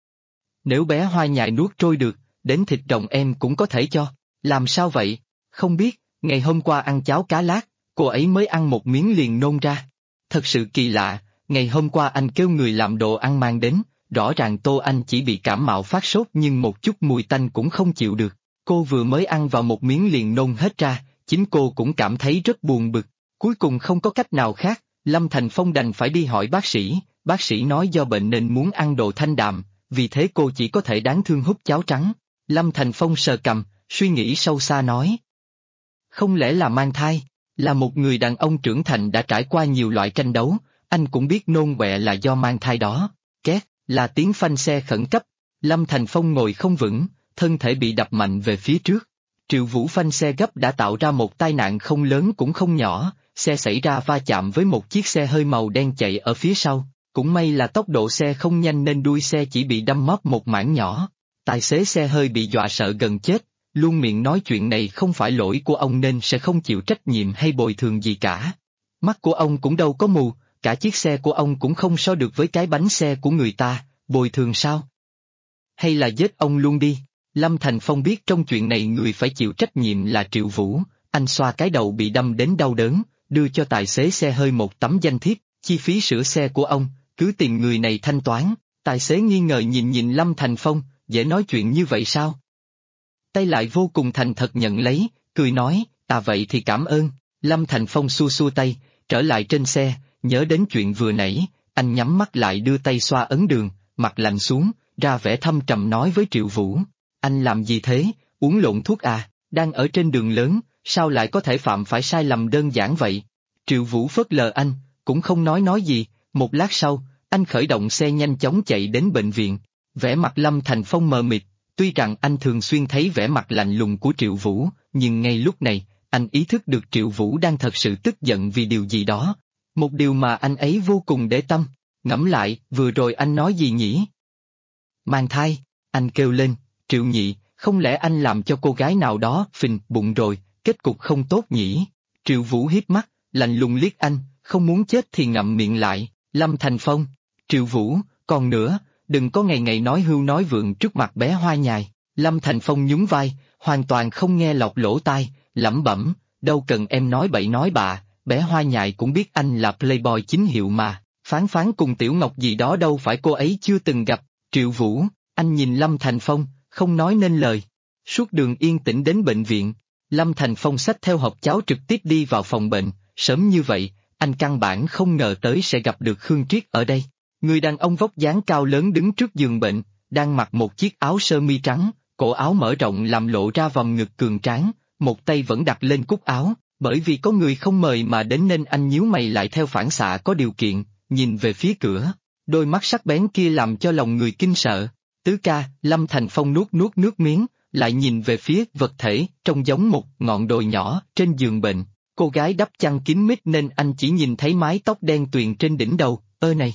Nếu bé Hoa Nhài nuốt trôi được, đến thịt rồng em cũng có thể cho. Làm sao vậy? Không biết, ngày hôm qua ăn cháo cá lát, cô ấy mới ăn một miếng liền nôn ra. Thật sự kỳ lạ, ngày hôm qua anh kêu người làm đồ ăn mang đến, rõ ràng Tô Anh chỉ bị cảm mạo phát sốt nhưng một chút mùi tanh cũng không chịu được. Cô vừa mới ăn vào một miếng liền nôn hết ra, chính cô cũng cảm thấy rất buồn bực. Cuối cùng không có cách nào khác, Lâm Thành Phong đành phải đi hỏi bác sĩ nói do bệnh nên muốn ăn đồ thanh đạm, vì thế cô chỉ có thể đáng thương húp cháo trắng. Lâm Thành Phong sờ cằm, suy nghĩ sâu xa nói. Không lẽ là mang thai? Là một người đàn ông trưởng thành đã trải qua nhiều loại tranh đấu, anh cũng biết nôn ọe là do mang thai đó. Két, là tiếng phanh xe khẩn cấp. Lâm Thành Phong ngồi không vững, thân thể bị đập mạnh về phía trước. Triệu Vũ phanh xe gấp đã tạo ra một tai nạn không lớn cũng không nhỏ, xe xảy ra va chạm với một chiếc xe hơi màu đen chạy ở phía sau. Cũng may là tốc độ xe không nhanh nên đuôi xe chỉ bị đâm móp một mảng nhỏ. Tài xế xe hơi bị dọa sợ gần chết, luôn miệng nói chuyện này không phải lỗi của ông nên sẽ không chịu trách nhiệm hay bồi thường gì cả. Mắt của ông cũng đâu có mù, cả chiếc xe của ông cũng không so được với cái bánh xe của người ta, bồi thường sao? Hay là giết ông luôn đi? Lâm Thành Phong biết trong chuyện này người phải chịu trách nhiệm là Triệu Vũ, anh xoa cái đầu bị đâm đến đau đớn, đưa cho tài xế xe hơi một tấm danh thiếp, chi phí sửa xe của ông, cứ tìm người này thanh toán. Tài xế nghi ngờ nhìn Lâm Thành Phong, dễ nói chuyện như vậy sao? Tay lại vô cùng thành thật nhận lấy, cười nói, vậy thì cảm ơn. Lâm Thành Phong xua xua tay, trở lại trên xe, nhớ đến chuyện vừa nãy, anh nhắm mắt lại đưa tay xoa ấn đường, mặt lạnh xuống, ra vẻ thâm trầm nói với Triệu Vũ. Anh làm gì thế, uống lộn thuốc à, đang ở trên đường lớn, sao lại có thể phạm phải sai lầm đơn giản vậy? Triệu Vũ phớt lờ anh, cũng không nói gì, một lát sau, anh khởi động xe nhanh chóng chạy đến bệnh viện. Vẻ mặt Lâm Thành Phong mờ mịt, tuy rằng anh thường xuyên thấy vẻ mặt lạnh lùng của Triệu Vũ, nhưng ngay lúc này, anh ý thức được Triệu Vũ đang thật sự tức giận vì điều gì đó. Một điều mà anh ấy vô cùng để tâm. Ngẫm lại, vừa rồi anh nói gì nhỉ? mang thai, anh kêu lên, Triệu Nhị, không lẽ anh làm cho cô gái nào đó phình bụng rồi, kết cục không tốt nhỉ? Triệu Vũ hiếp mắt, lạnh lùng liếc anh, không muốn chết thì ngậm miệng lại, Lâm Thành Phong, Triệu Vũ, còn nữa, đừng có ngày ngày nói hưu nói vượng trước mặt bé Hoa Nhài. Lâm Thành Phong nhún vai, hoàn toàn không nghe lọt lỗ tai, lẩm bẩm, đâu cần em nói bậy nói bạ, bé Hoa Nhài cũng biết anh là playboy chính hiệu mà, Phán Phán cùng Tiểu Ngọc gì đó đâu phải cô ấy chưa từng gặp. Triệu Vũ, anh nhìn Lâm Thành Phong, không nói nên lời. Suốt đường yên tĩnh đến bệnh viện, Lâm Thành Phong xách theo hộp cháo trực tiếp đi vào phòng bệnh, sớm như vậy, anh căn bản không ngờ tới sẽ gặp được Khương Triết ở đây. Người đàn ông vóc dáng cao lớn đứng trước giường bệnh, đang mặc một chiếc áo sơ mi trắng, cổ áo mở rộng làm lộ ra vòng ngực cường tráng, một tay vẫn đặt lên cúc áo, bởi vì có người không mời mà đến nên anh nhíu mày lại theo phản xạ có điều kiện, nhìn về phía cửa, đôi mắt sắc bén kia làm cho lòng người kinh sợ. Tứ ca, Lâm Thành Phong nuốt nuốt nước miếng, lại nhìn về phía vật thể trông giống một ngọn đồi nhỏ trên giường bệnh, cô gái đắp chăn kín mít nên anh chỉ nhìn thấy mái tóc đen tuyền trên đỉnh đầu, này.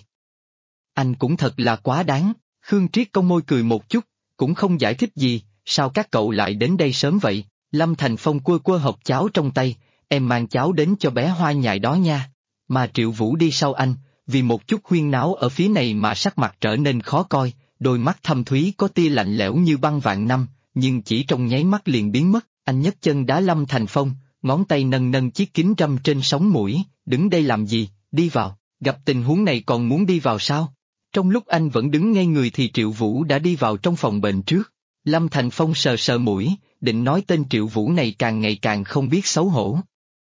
Anh cũng thật là quá đáng, Khương Triết cong môi cười một chút, cũng không giải thích gì, sao các cậu lại đến đây sớm vậy? Lâm Thành Phong quơ quơ hộp cháo trong tay, em mang cháo đến cho bé Hoa Nhài đó nha. Mà Triệu Vũ đi sau anh, vì một chút huyên náo ở phía này mà sắc mặt trở nên khó coi, đôi mắt thâm thúy có tia lạnh lẽo như băng vạn năm, nhưng chỉ trong nháy mắt liền biến mất. Anh nhấc chân đá Lâm Thành Phong, ngón tay nâng nâng chiếc kính râm trên sống mũi, đứng đây làm gì, đi vào, gặp tình huống này còn muốn đi vào sao? Trong lúc anh vẫn đứng ngây người thì Triệu Vũ đã đi vào trong phòng bệnh trước. Lâm Thành Phong sờ sờ mũi, định nói tên Triệu Vũ này càng ngày càng không biết xấu hổ.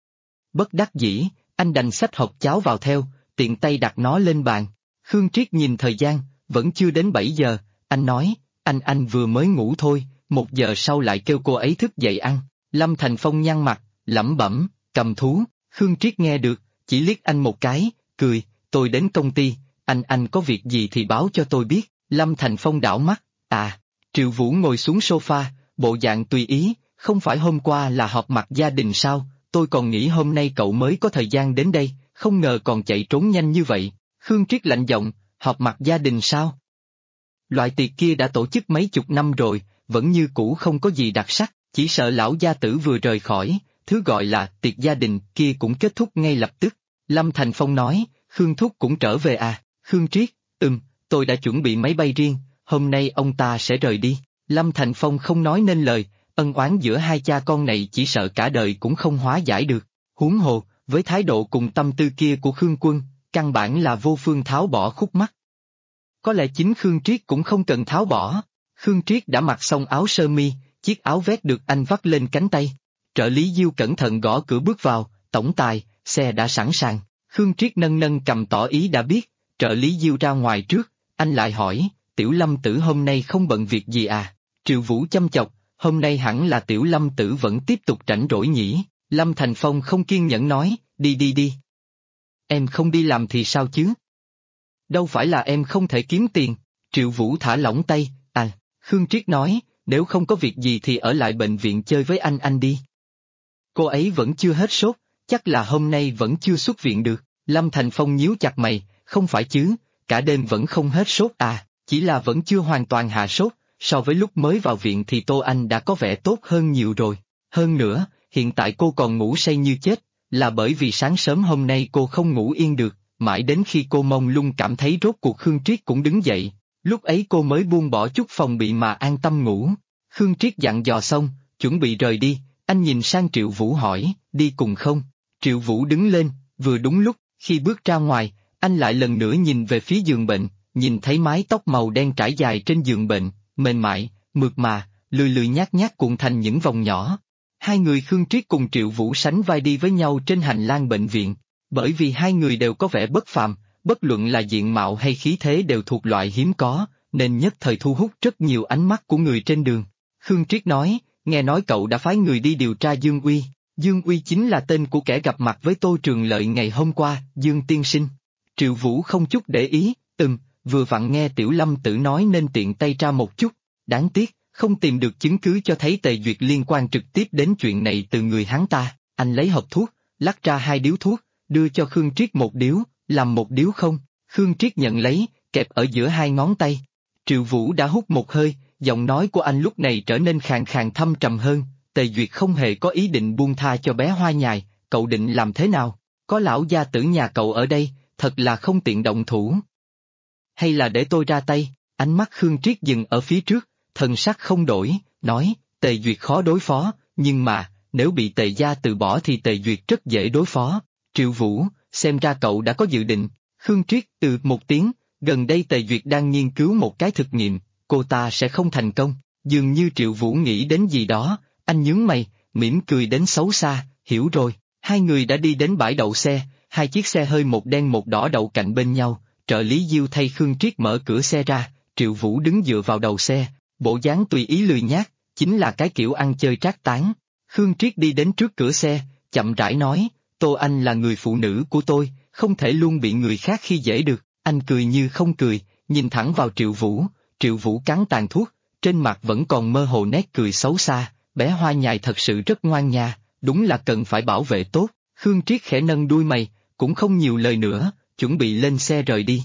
Bất đắc dĩ, anh đành xách hộp cháo vào theo, tiện tay đặt nó lên bàn. Khương Triết nhìn thời gian, vẫn chưa đến 7 giờ, anh nói, anh vừa mới ngủ thôi, 1 giờ sau lại kêu cô ấy thức dậy ăn. Lâm Thành Phong nhăn mặt, lẩm bẩm, cầm thú. Khương Triết nghe được, chỉ liếc anh một cái, cười, tôi đến công ty, anh có việc gì thì báo cho tôi biết. Lâm Thành Phong đảo mắt, Triệu Vũ ngồi xuống sofa, bộ dạng tùy ý, không phải hôm qua là họp mặt gia đình sao, tôi còn nghĩ hôm nay cậu mới có thời gian đến đây, không ngờ còn chạy trốn nhanh như vậy. Khương Triết lạnh giọng, họp mặt gia đình sao? Loại tiệc kia đã tổ chức mấy chục năm rồi, vẫn như cũ không có gì đặc sắc, chỉ sợ lão gia tử vừa rời khỏi, thứ gọi là tiệc gia đình kia cũng kết thúc ngay lập tức. Lâm Thành Phong nói, Khương Thúc cũng trở về à? Khương Triết, tôi đã chuẩn bị máy bay riêng, hôm nay ông ta sẽ rời đi. Lâm Thành Phong không nói nên lời, ân oán giữa hai cha con này chỉ sợ cả đời cũng không hóa giải được. Huống hồ, với thái độ cùng tâm tư kia của Khương Quân, căn bản là vô phương tháo bỏ khúc mắc. Có lẽ chính Khương Triết cũng không cần tháo bỏ. Khương Triết đã mặc xong áo sơ mi, chiếc áo vest được anh vắt lên cánh tay. Trợ lý Diêu cẩn thận gõ cửa bước vào, tổng tài, xe đã sẵn sàng. Khương Triết nâng nâng cầm tỏ ý đã biết, trợ lý Diêu ra ngoài trước, anh lại hỏi, Tiểu Lâm Tử hôm nay không bận việc gì à? Triệu Vũ chăm chọc, hôm nay hẳn là Tiểu Lâm Tử vẫn tiếp tục rảnh rỗi nhỉ? Lâm Thành Phong không kiên nhẫn nói, đi. Em không đi làm thì sao chứ? Đâu phải là em không thể kiếm tiền. Triệu Vũ thả lỏng tay, Khương Triết nói, nếu không có việc gì thì ở lại bệnh viện chơi với anh đi. Cô ấy vẫn chưa hết sốt, chắc là hôm nay vẫn chưa xuất viện được. Lâm Thành Phong nhíu chặt mày, không phải chứ, cả đêm vẫn không hết sốt à, chỉ là vẫn chưa hoàn toàn hạ sốt, so với lúc mới vào viện thì Tô Anh đã có vẻ tốt hơn nhiều rồi. Hơn nữa, hiện tại cô còn ngủ say như chết, là bởi vì sáng sớm hôm nay cô không ngủ yên được, mãi đến khi cô mông lung cảm thấy rốt cuộc Khương Triết cũng đứng dậy, lúc ấy cô mới buông bỏ chút phòng bị mà an tâm ngủ. Khương Triết dặn dò xong, chuẩn bị rời đi, anh nhìn sang Triệu Vũ hỏi, đi cùng không? Triệu Vũ đứng lên, vừa đúng lúc, khi bước ra ngoài, anh lại lần nữa nhìn về phía giường bệnh, nhìn thấy mái tóc màu đen trải dài trên giường bệnh, mềm mại, mượt mà, lười lười nhác nhác cuộn thành những vòng nhỏ. Hai người Khương Triết cùng Triệu Vũ sánh vai đi với nhau trên hành lang bệnh viện, bởi vì hai người đều có vẻ bất phàm, bất luận là diện mạo hay khí thế đều thuộc loại hiếm có, nên nhất thời thu hút rất nhiều ánh mắt của người trên đường. Khương Triết nói, nghe nói cậu đã phái người đi điều tra Dương Uy. Dương Uy chính là tên của kẻ gặp mặt với Tô Trường Lợi ngày hôm qua, Dương tiên sinh. Triệu Vũ không chút để ý, vừa vặn nghe Tiểu Lâm Tử nói nên tiện tay tra một chút, đáng tiếc, không tìm được chứng cứ cho thấy Tề Duyệt liên quan trực tiếp đến chuyện này từ người hắn ta. Anh lấy hộp thuốc, lắc ra 2 điếu thuốc, đưa cho Khương Triết 1 điếu, làm 1 điếu không? Khương Triết nhận lấy, kẹp ở giữa 2 ngón tay. Triệu Vũ đã hút một hơi, giọng nói của anh lúc này trở nên khàn khàn thâm trầm hơn. Tề Duyệt không hề có ý định buông tha cho bé Hoa Nhài, cậu định làm thế nào? Có lão gia tử nhà cậu ở đây, thật là không tiện động thủ. Hay là để tôi ra tay? Ánh mắt Khương Triết dừng ở phía trước, thần sắc không đổi, nói, Tề Duyệt khó đối phó, nhưng mà, nếu bị Tề gia từ bỏ thì Tề Duyệt rất dễ đối phó. Triệu Vũ, xem ra cậu đã có dự định. Khương Triết một tiếng, gần đây Tề Duyệt đang nghiên cứu một cái thực nghiệm, cô ta sẽ không thành công. Dường như Triệu Vũ nghĩ đến gì đó, anh nhướng mày, mỉm cười đến xấu xa, hiểu rồi. Hai người đã đi đến bãi đậu xe, hai chiếc xe hơi một đen một đỏ đậu cạnh bên nhau, trợ lý Diêu thay Khương Triết mở cửa xe ra, Triệu Vũ đứng dựa vào đầu xe, bộ dáng tùy ý lười nhác, chính là cái kiểu ăn chơi trác tán. Khương Triết đi đến trước cửa xe, chậm rãi nói, Tô Anh là người phụ nữ của tôi, không thể luôn bị người khác khi dễ được. Anh cười như không cười, nhìn thẳng vào Triệu Vũ cắn tàn thuốc, trên mặt vẫn còn mơ hồ nét cười xấu xa, bé Hoa Nhài thật sự rất ngoan nha, đúng là cần phải bảo vệ tốt. Khương Triết khẽ nâng đuôi mày, cũng không nhiều lời nữa, chuẩn bị lên xe rời đi.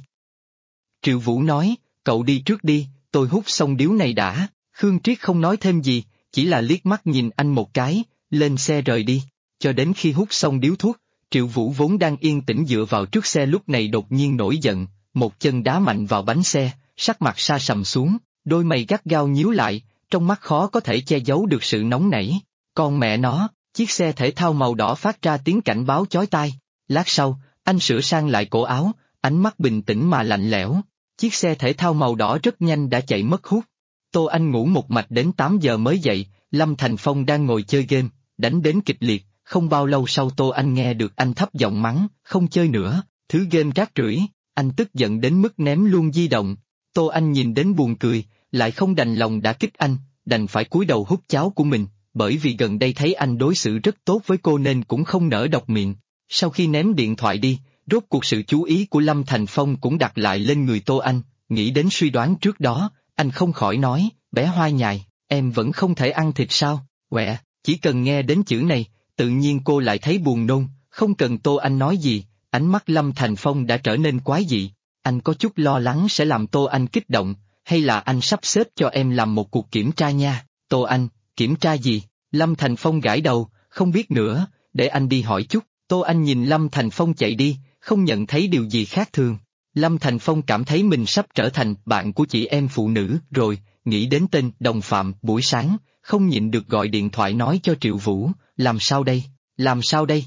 Triệu Vũ nói, cậu đi trước đi, tôi hút xong điếu này đã. Khương Triết không nói thêm gì, chỉ là liếc mắt nhìn anh một cái, lên xe rời đi. Cho đến khi hút xong điếu thuốc, Triệu Vũ vốn đang yên tĩnh dựa vào trước xe lúc này đột nhiên nổi giận, một chân đá mạnh vào bánh xe, sắc mặt sa sầm xuống, đôi mày gắt gao nhíu lại, trong mắt khó có thể che giấu được sự nóng nảy. Con mẹ nó, chiếc xe thể thao màu đỏ phát ra tiếng cảnh báo chói tai. Lát sau, anh sửa sang lại cổ áo, ánh mắt bình tĩnh mà lạnh lẽo. Chiếc xe thể thao màu đỏ rất nhanh đã chạy mất hút. Tô Anh ngủ một mạch đến 8 giờ mới dậy, Lâm Thành Phong đang ngồi chơi game, đánh đến kịch liệt, không bao lâu sau Tô Anh nghe được anh thấp giọng mắng, không chơi nữa, thứ game rác rưởi. Anh tức giận đến mức ném luôn di động. Tô Anh nhìn đến buồn cười, lại không đành lòng đã kích anh, đành phải cúi đầu hút cháo của mình, bởi vì gần đây thấy anh đối xử rất tốt với cô nên cũng không nỡ độc miệng. Sau khi ném điện thoại đi, rốt cuộc sự chú ý của Lâm Thành Phong cũng đặt lại lên người Tô Anh, nghĩ đến suy đoán trước đó, anh không khỏi nói, bé Hoa Nhài, em vẫn không thể ăn thịt sao? Quẹ, chỉ cần nghe đến chữ này, tự nhiên cô lại thấy buồn nôn, không cần Tô Anh nói gì, ánh mắt Lâm Thành Phong đã trở nên quái dị. Anh có chút lo lắng sẽ làm Tô Anh kích động, hay là anh sắp xếp cho em làm một cuộc kiểm tra nha? Tô Anh, kiểm tra gì? Lâm Thành Phong gãi đầu, không biết nữa, để anh đi hỏi chút. Tô Anh nhìn Lâm Thành Phong chạy đi, không nhận thấy điều gì khác thường. Lâm Thành Phong cảm thấy mình sắp trở thành bạn của chị em phụ nữ rồi, nghĩ đến tên đồng phạm buổi sáng, không nhịn được gọi điện thoại nói cho Triệu Vũ, làm sao đây, làm sao đây?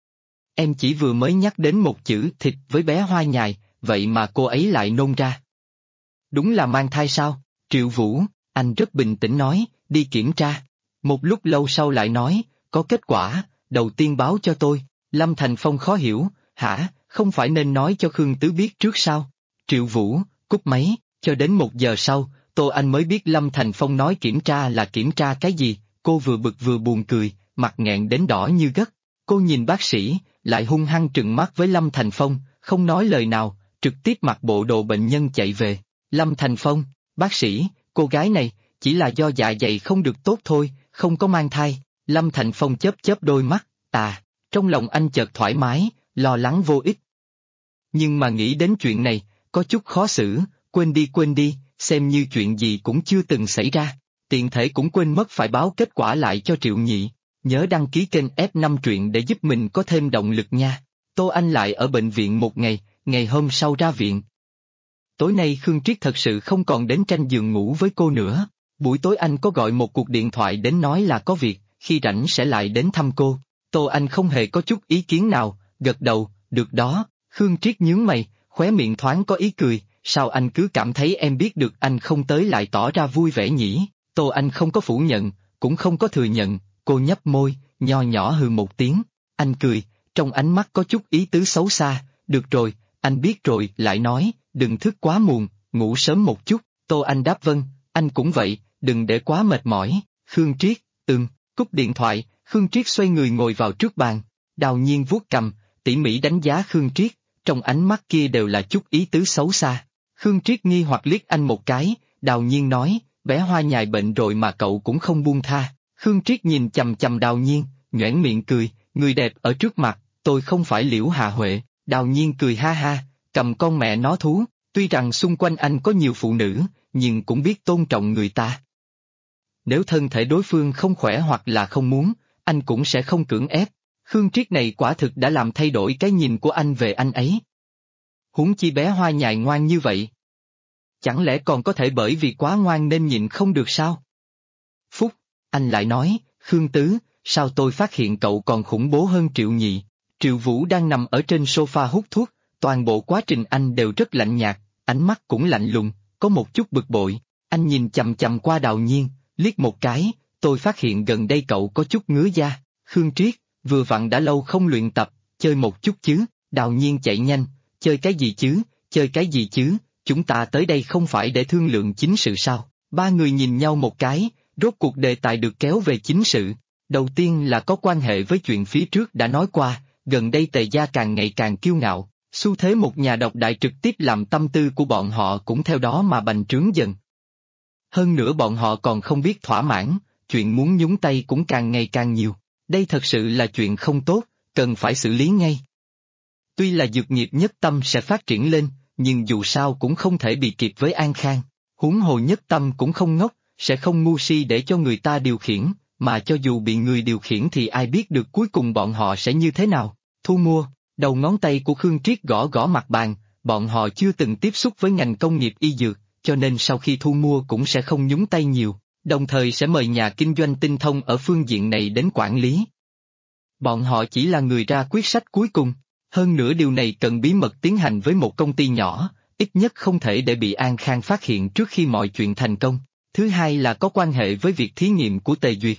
Em chỉ vừa mới nhắc đến một chữ thịt với bé Hoa Nhài, vậy mà cô ấy lại nôn ra. Đúng là mang thai sao? Triệu Vũ, anh rất bình tĩnh nói, đi kiểm tra. Một lúc lâu sau lại nói, có kết quả, đầu tiên báo cho tôi. Lâm Thành Phong khó hiểu, hả, không phải nên nói cho Khương Tứ biết trước sao? Triệu Vũ, cúp máy, cho đến 1 giờ sau, Tô Anh mới biết Lâm Thành Phong nói kiểm tra là kiểm tra cái gì, cô vừa bực vừa buồn cười, mặt nghẹn đến đỏ như gấc. Cô nhìn bác sĩ, lại hung hăng trừng mắt với Lâm Thành Phong, không nói lời nào, trực tiếp mặc bộ đồ bệnh nhân chạy về. Lâm Thành Phong, bác sĩ, cô gái này, chỉ là do dạ dày không được tốt thôi, không có mang thai. Lâm Thành Phong chớp chớp đôi mắt, trong lòng anh chợt thoải mái, lo lắng vô ích. Nhưng mà nghĩ đến chuyện này, có chút khó xử, quên đi, xem như chuyện gì cũng chưa từng xảy ra. Tiện thể cũng quên mất phải báo kết quả lại cho Triệu Nhị. Nhớ đăng ký kênh F5 truyện để giúp mình có thêm động lực nha. Tô Anh lại ở bệnh viện một ngày, ngày hôm sau ra viện. Tối nay Khương Triết thật sự không còn đến tranh giường ngủ với cô nữa. Buổi tối anh có gọi một cuộc điện thoại đến nói là có việc, khi rảnh sẽ lại đến thăm cô. Tô Anh không hề có chút ý kiến nào, gật đầu, được đó. Khương Triết nhướng mày, khóe miệng thoáng có ý cười, sao anh cứ cảm thấy em biết được anh không tới lại tỏ ra vui vẻ nhỉ? Tô Anh không có phủ nhận, cũng không có thừa nhận, cô nhấp môi, nho nhỏ hừ một tiếng. Anh cười, trong ánh mắt có chút ý tứ xấu xa, được rồi, anh biết rồi, lại nói, đừng thức quá muộn, ngủ sớm một chút. Tô Anh đáp vâng, anh cũng vậy, đừng để quá mệt mỏi. Khương Triết, cúp điện thoại, Khương Triết xoay người ngồi vào trước bàn. Đào Nhiên vuốt cằm, tỉ mỉ đánh giá Khương Triết, trong ánh mắt kia đều là chút ý tứ xấu xa. Khương Triết nghi hoặc liếc anh một cái, Đào Nhiên nói, bé Hoa Nhài bệnh rồi mà cậu cũng không buông tha. Khương Triết nhìn chằm chằm Đào Nhiên, nhoẻn miệng cười, người đẹp ở trước mặt, tôi không phải Liễu Hạ Huệ. Đào Nhiên cười ha ha, cầm con mẹ nó thú, tuy rằng xung quanh anh có nhiều phụ nữ, nhưng cũng biết tôn trọng người ta. Nếu thân thể đối phương không khỏe hoặc là không muốn, anh cũng sẽ không cưỡng ép. Khương Triết này quả thực đã làm thay đổi cái nhìn của anh về anh ấy. Huống chi bé Hoa Nhài ngoan như vậy. Chẳng lẽ còn có thể bởi vì quá ngoan nên nhịn không được sao? Phúc, anh lại nói, Khương Tứ, sao tôi phát hiện cậu còn khủng bố hơn Triệu Nhị. Triệu Vũ đang nằm ở trên sofa hút thuốc, toàn bộ quá trình anh đều rất lạnh nhạt, ánh mắt cũng lạnh lùng, có một chút bực bội. Anh nhìn chằm chằm qua Đào Nhiên, liếc một cái, tôi phát hiện gần đây cậu có chút ngứa da. Khương Triết, vừa vặn đã lâu không luyện tập, chơi một chút chứ. Đào Nhiên chạy nhanh, chơi cái gì chứ, chơi cái gì chứ, chúng ta tới đây không phải để thương lượng chính sự sao? Ba người nhìn nhau một cái, rốt cuộc đề tài được kéo về chính sự. Đầu tiên là có quan hệ với chuyện phía trước đã nói qua, gần đây Tề gia càng ngày càng kiêu ngạo, xu thế một nhà độc đại trực tiếp làm tâm tư của bọn họ cũng theo đó mà bành trướng dần. Hơn nữa bọn họ còn không biết thỏa mãn, chuyện muốn nhúng tay cũng càng ngày càng nhiều. Đây thật sự là chuyện không tốt, cần phải xử lý ngay. Tuy là dược nghiệp Nhất Tâm sẽ phát triển lên, nhưng dù sao cũng không thể bị kịp với An Khang. Huống hồ Nhất Tâm cũng không ngốc, sẽ không ngu si để cho người ta điều khiển, mà cho dù bị người điều khiển thì ai biết được cuối cùng bọn họ sẽ như thế nào. Thu mua, đầu ngón tay của Khương Triết gõ gõ mặt bàn, bọn họ chưa từng tiếp xúc với ngành công nghiệp y dược, cho nên sau khi thu mua cũng sẽ không nhúng tay nhiều, đồng thời sẽ mời nhà kinh doanh tinh thông ở phương diện này đến quản lý. Bọn họ chỉ là người ra quyết sách cuối cùng, hơn nữa điều này cần bí mật tiến hành với một công ty nhỏ, ít nhất không thể để bị An Khang phát hiện trước khi mọi chuyện thành công. Thứ hai là có quan hệ với việc thí nghiệm của Tề Duyệt.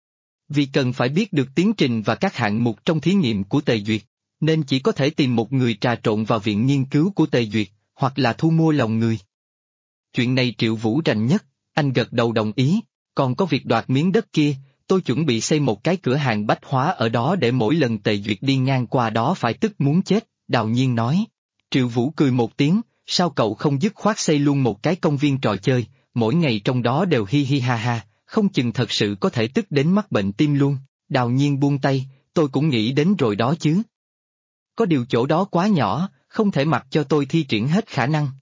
Vì cần phải biết được tiến trình và các hạng mục trong thí nghiệm của Tề Duyệt, nên chỉ có thể tìm một người trà trộn vào viện nghiên cứu của Tề Duyệt, hoặc là thu mua lòng người. Chuyện này Triệu Vũ rành nhất, anh gật đầu đồng ý, còn có việc đoạt miếng đất kia, tôi chuẩn bị xây một cái cửa hàng bách hóa ở đó để mỗi lần Tề Duyệt đi ngang qua đó phải tức muốn chết, Đào Nhiên nói. Triệu Vũ cười một tiếng, sao cậu không dứt khoát xây luôn một cái công viên trò chơi, mỗi ngày trong đó đều hi hi ha ha, không chừng thật sự có thể tức đến mắc bệnh tim luôn. Đào Nhiên buông tay, tôi cũng nghĩ đến rồi đó chứ. Có điều chỗ đó quá nhỏ, không thể mặc cho tôi thi triển hết khả năng.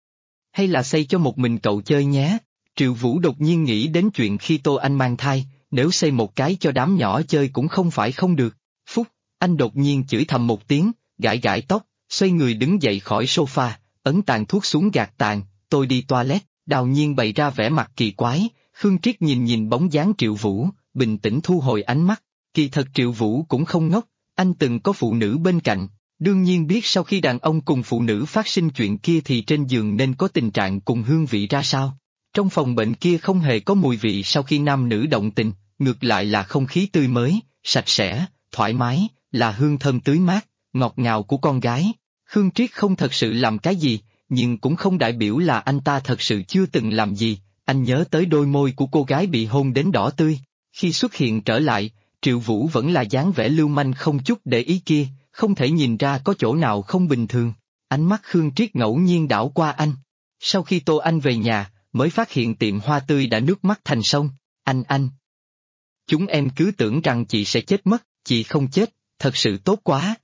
Hay là xây cho một mình cậu chơi nhé? Triệu Vũ đột nhiên nghĩ đến chuyện khi Tô Anh mang thai, nếu xây một cái cho đám nhỏ chơi cũng không phải không được. Phúc, anh đột nhiên chửi thầm một tiếng, gãi gãi tóc, xoay người đứng dậy khỏi sofa, ấn tàn thuốc xuống gạt tàn, tôi đi toilet. Đào Nhiên bày ra vẻ mặt kỳ quái, Khương Triết nhìn nhìn bóng dáng Triệu Vũ, bình tĩnh thu hồi ánh mắt. Kỳ thật Triệu Vũ cũng không ngốc, anh từng có phụ nữ bên cạnh, đương nhiên biết sau khi đàn ông cùng phụ nữ phát sinh chuyện kia thì trên giường nên có tình trạng cùng hương vị ra sao. Trong phòng bệnh kia không hề có mùi vị sau khi nam nữ động tình, ngược lại là không khí tươi mới, sạch sẽ, thoải mái, là hương thơm tưới mát, ngọt ngào của con gái. Khương Triết không thật sự làm cái gì, nhưng cũng không đại biểu là anh ta thật sự chưa từng làm gì. Anh nhớ tới đôi môi của cô gái bị hôn đến đỏ tươi. Khi xuất hiện trở lại, Triệu Vũ vẫn là dáng vẻ lưu manh không chút để ý kia, không thể nhìn ra có chỗ nào không bình thường. Ánh mắt Khương Triết ngẫu nhiên đảo qua anh. Sau khi Tô Anh về nhà, mới phát hiện tiệm hoa tươi đã nước mắt thành sông. Anh. Chúng em cứ tưởng rằng chị sẽ chết mất, chị không chết, thật sự tốt quá.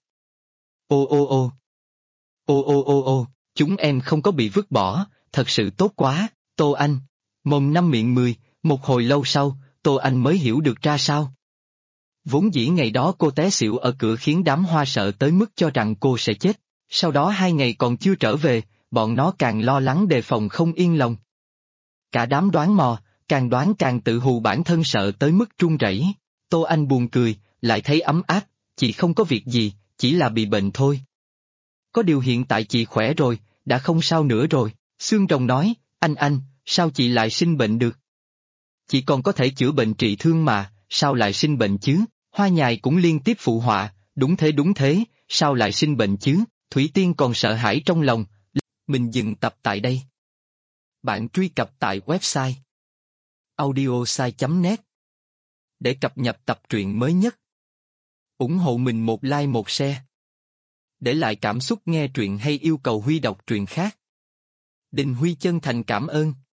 Ô. Ô, chúng em không có bị vứt bỏ, thật sự tốt quá, Tô Anh. Mồm năm miệng mười, một hồi lâu sau, Tô Anh mới hiểu được ra sao. Vốn dĩ ngày đó cô té xỉu ở cửa khiến đám hoa sợ tới mức cho rằng cô sẽ chết, sau đó 2 ngày còn chưa trở về, bọn nó càng lo lắng đề phòng không yên lòng. Cả đám đoán mò, càng đoán càng tự hù bản thân sợ tới mức run rẩy. Tô Anh buồn cười, lại thấy ấm áp, chị không có việc gì, chỉ là bị bệnh thôi. Có điều hiện tại chị khỏe rồi, đã không sao nữa rồi. Xương Rồng nói, anh, sao chị lại sinh bệnh được? Chị còn có thể chữa bệnh trị thương mà, sao lại sinh bệnh chứ? Hoa Nhài cũng liên tiếp phụ họa, đúng thế, sao lại sinh bệnh chứ? Thủy Tiên còn sợ hãi trong lòng. Mình dừng tập tại đây. Bạn truy cập tại website audiosai.net để cập nhật tập truyện mới nhất. Ủng hộ mình một like một share. Để lại cảm xúc nghe truyện hay yêu cầu Huy đọc truyện khác. Đình Huy chân thành cảm ơn.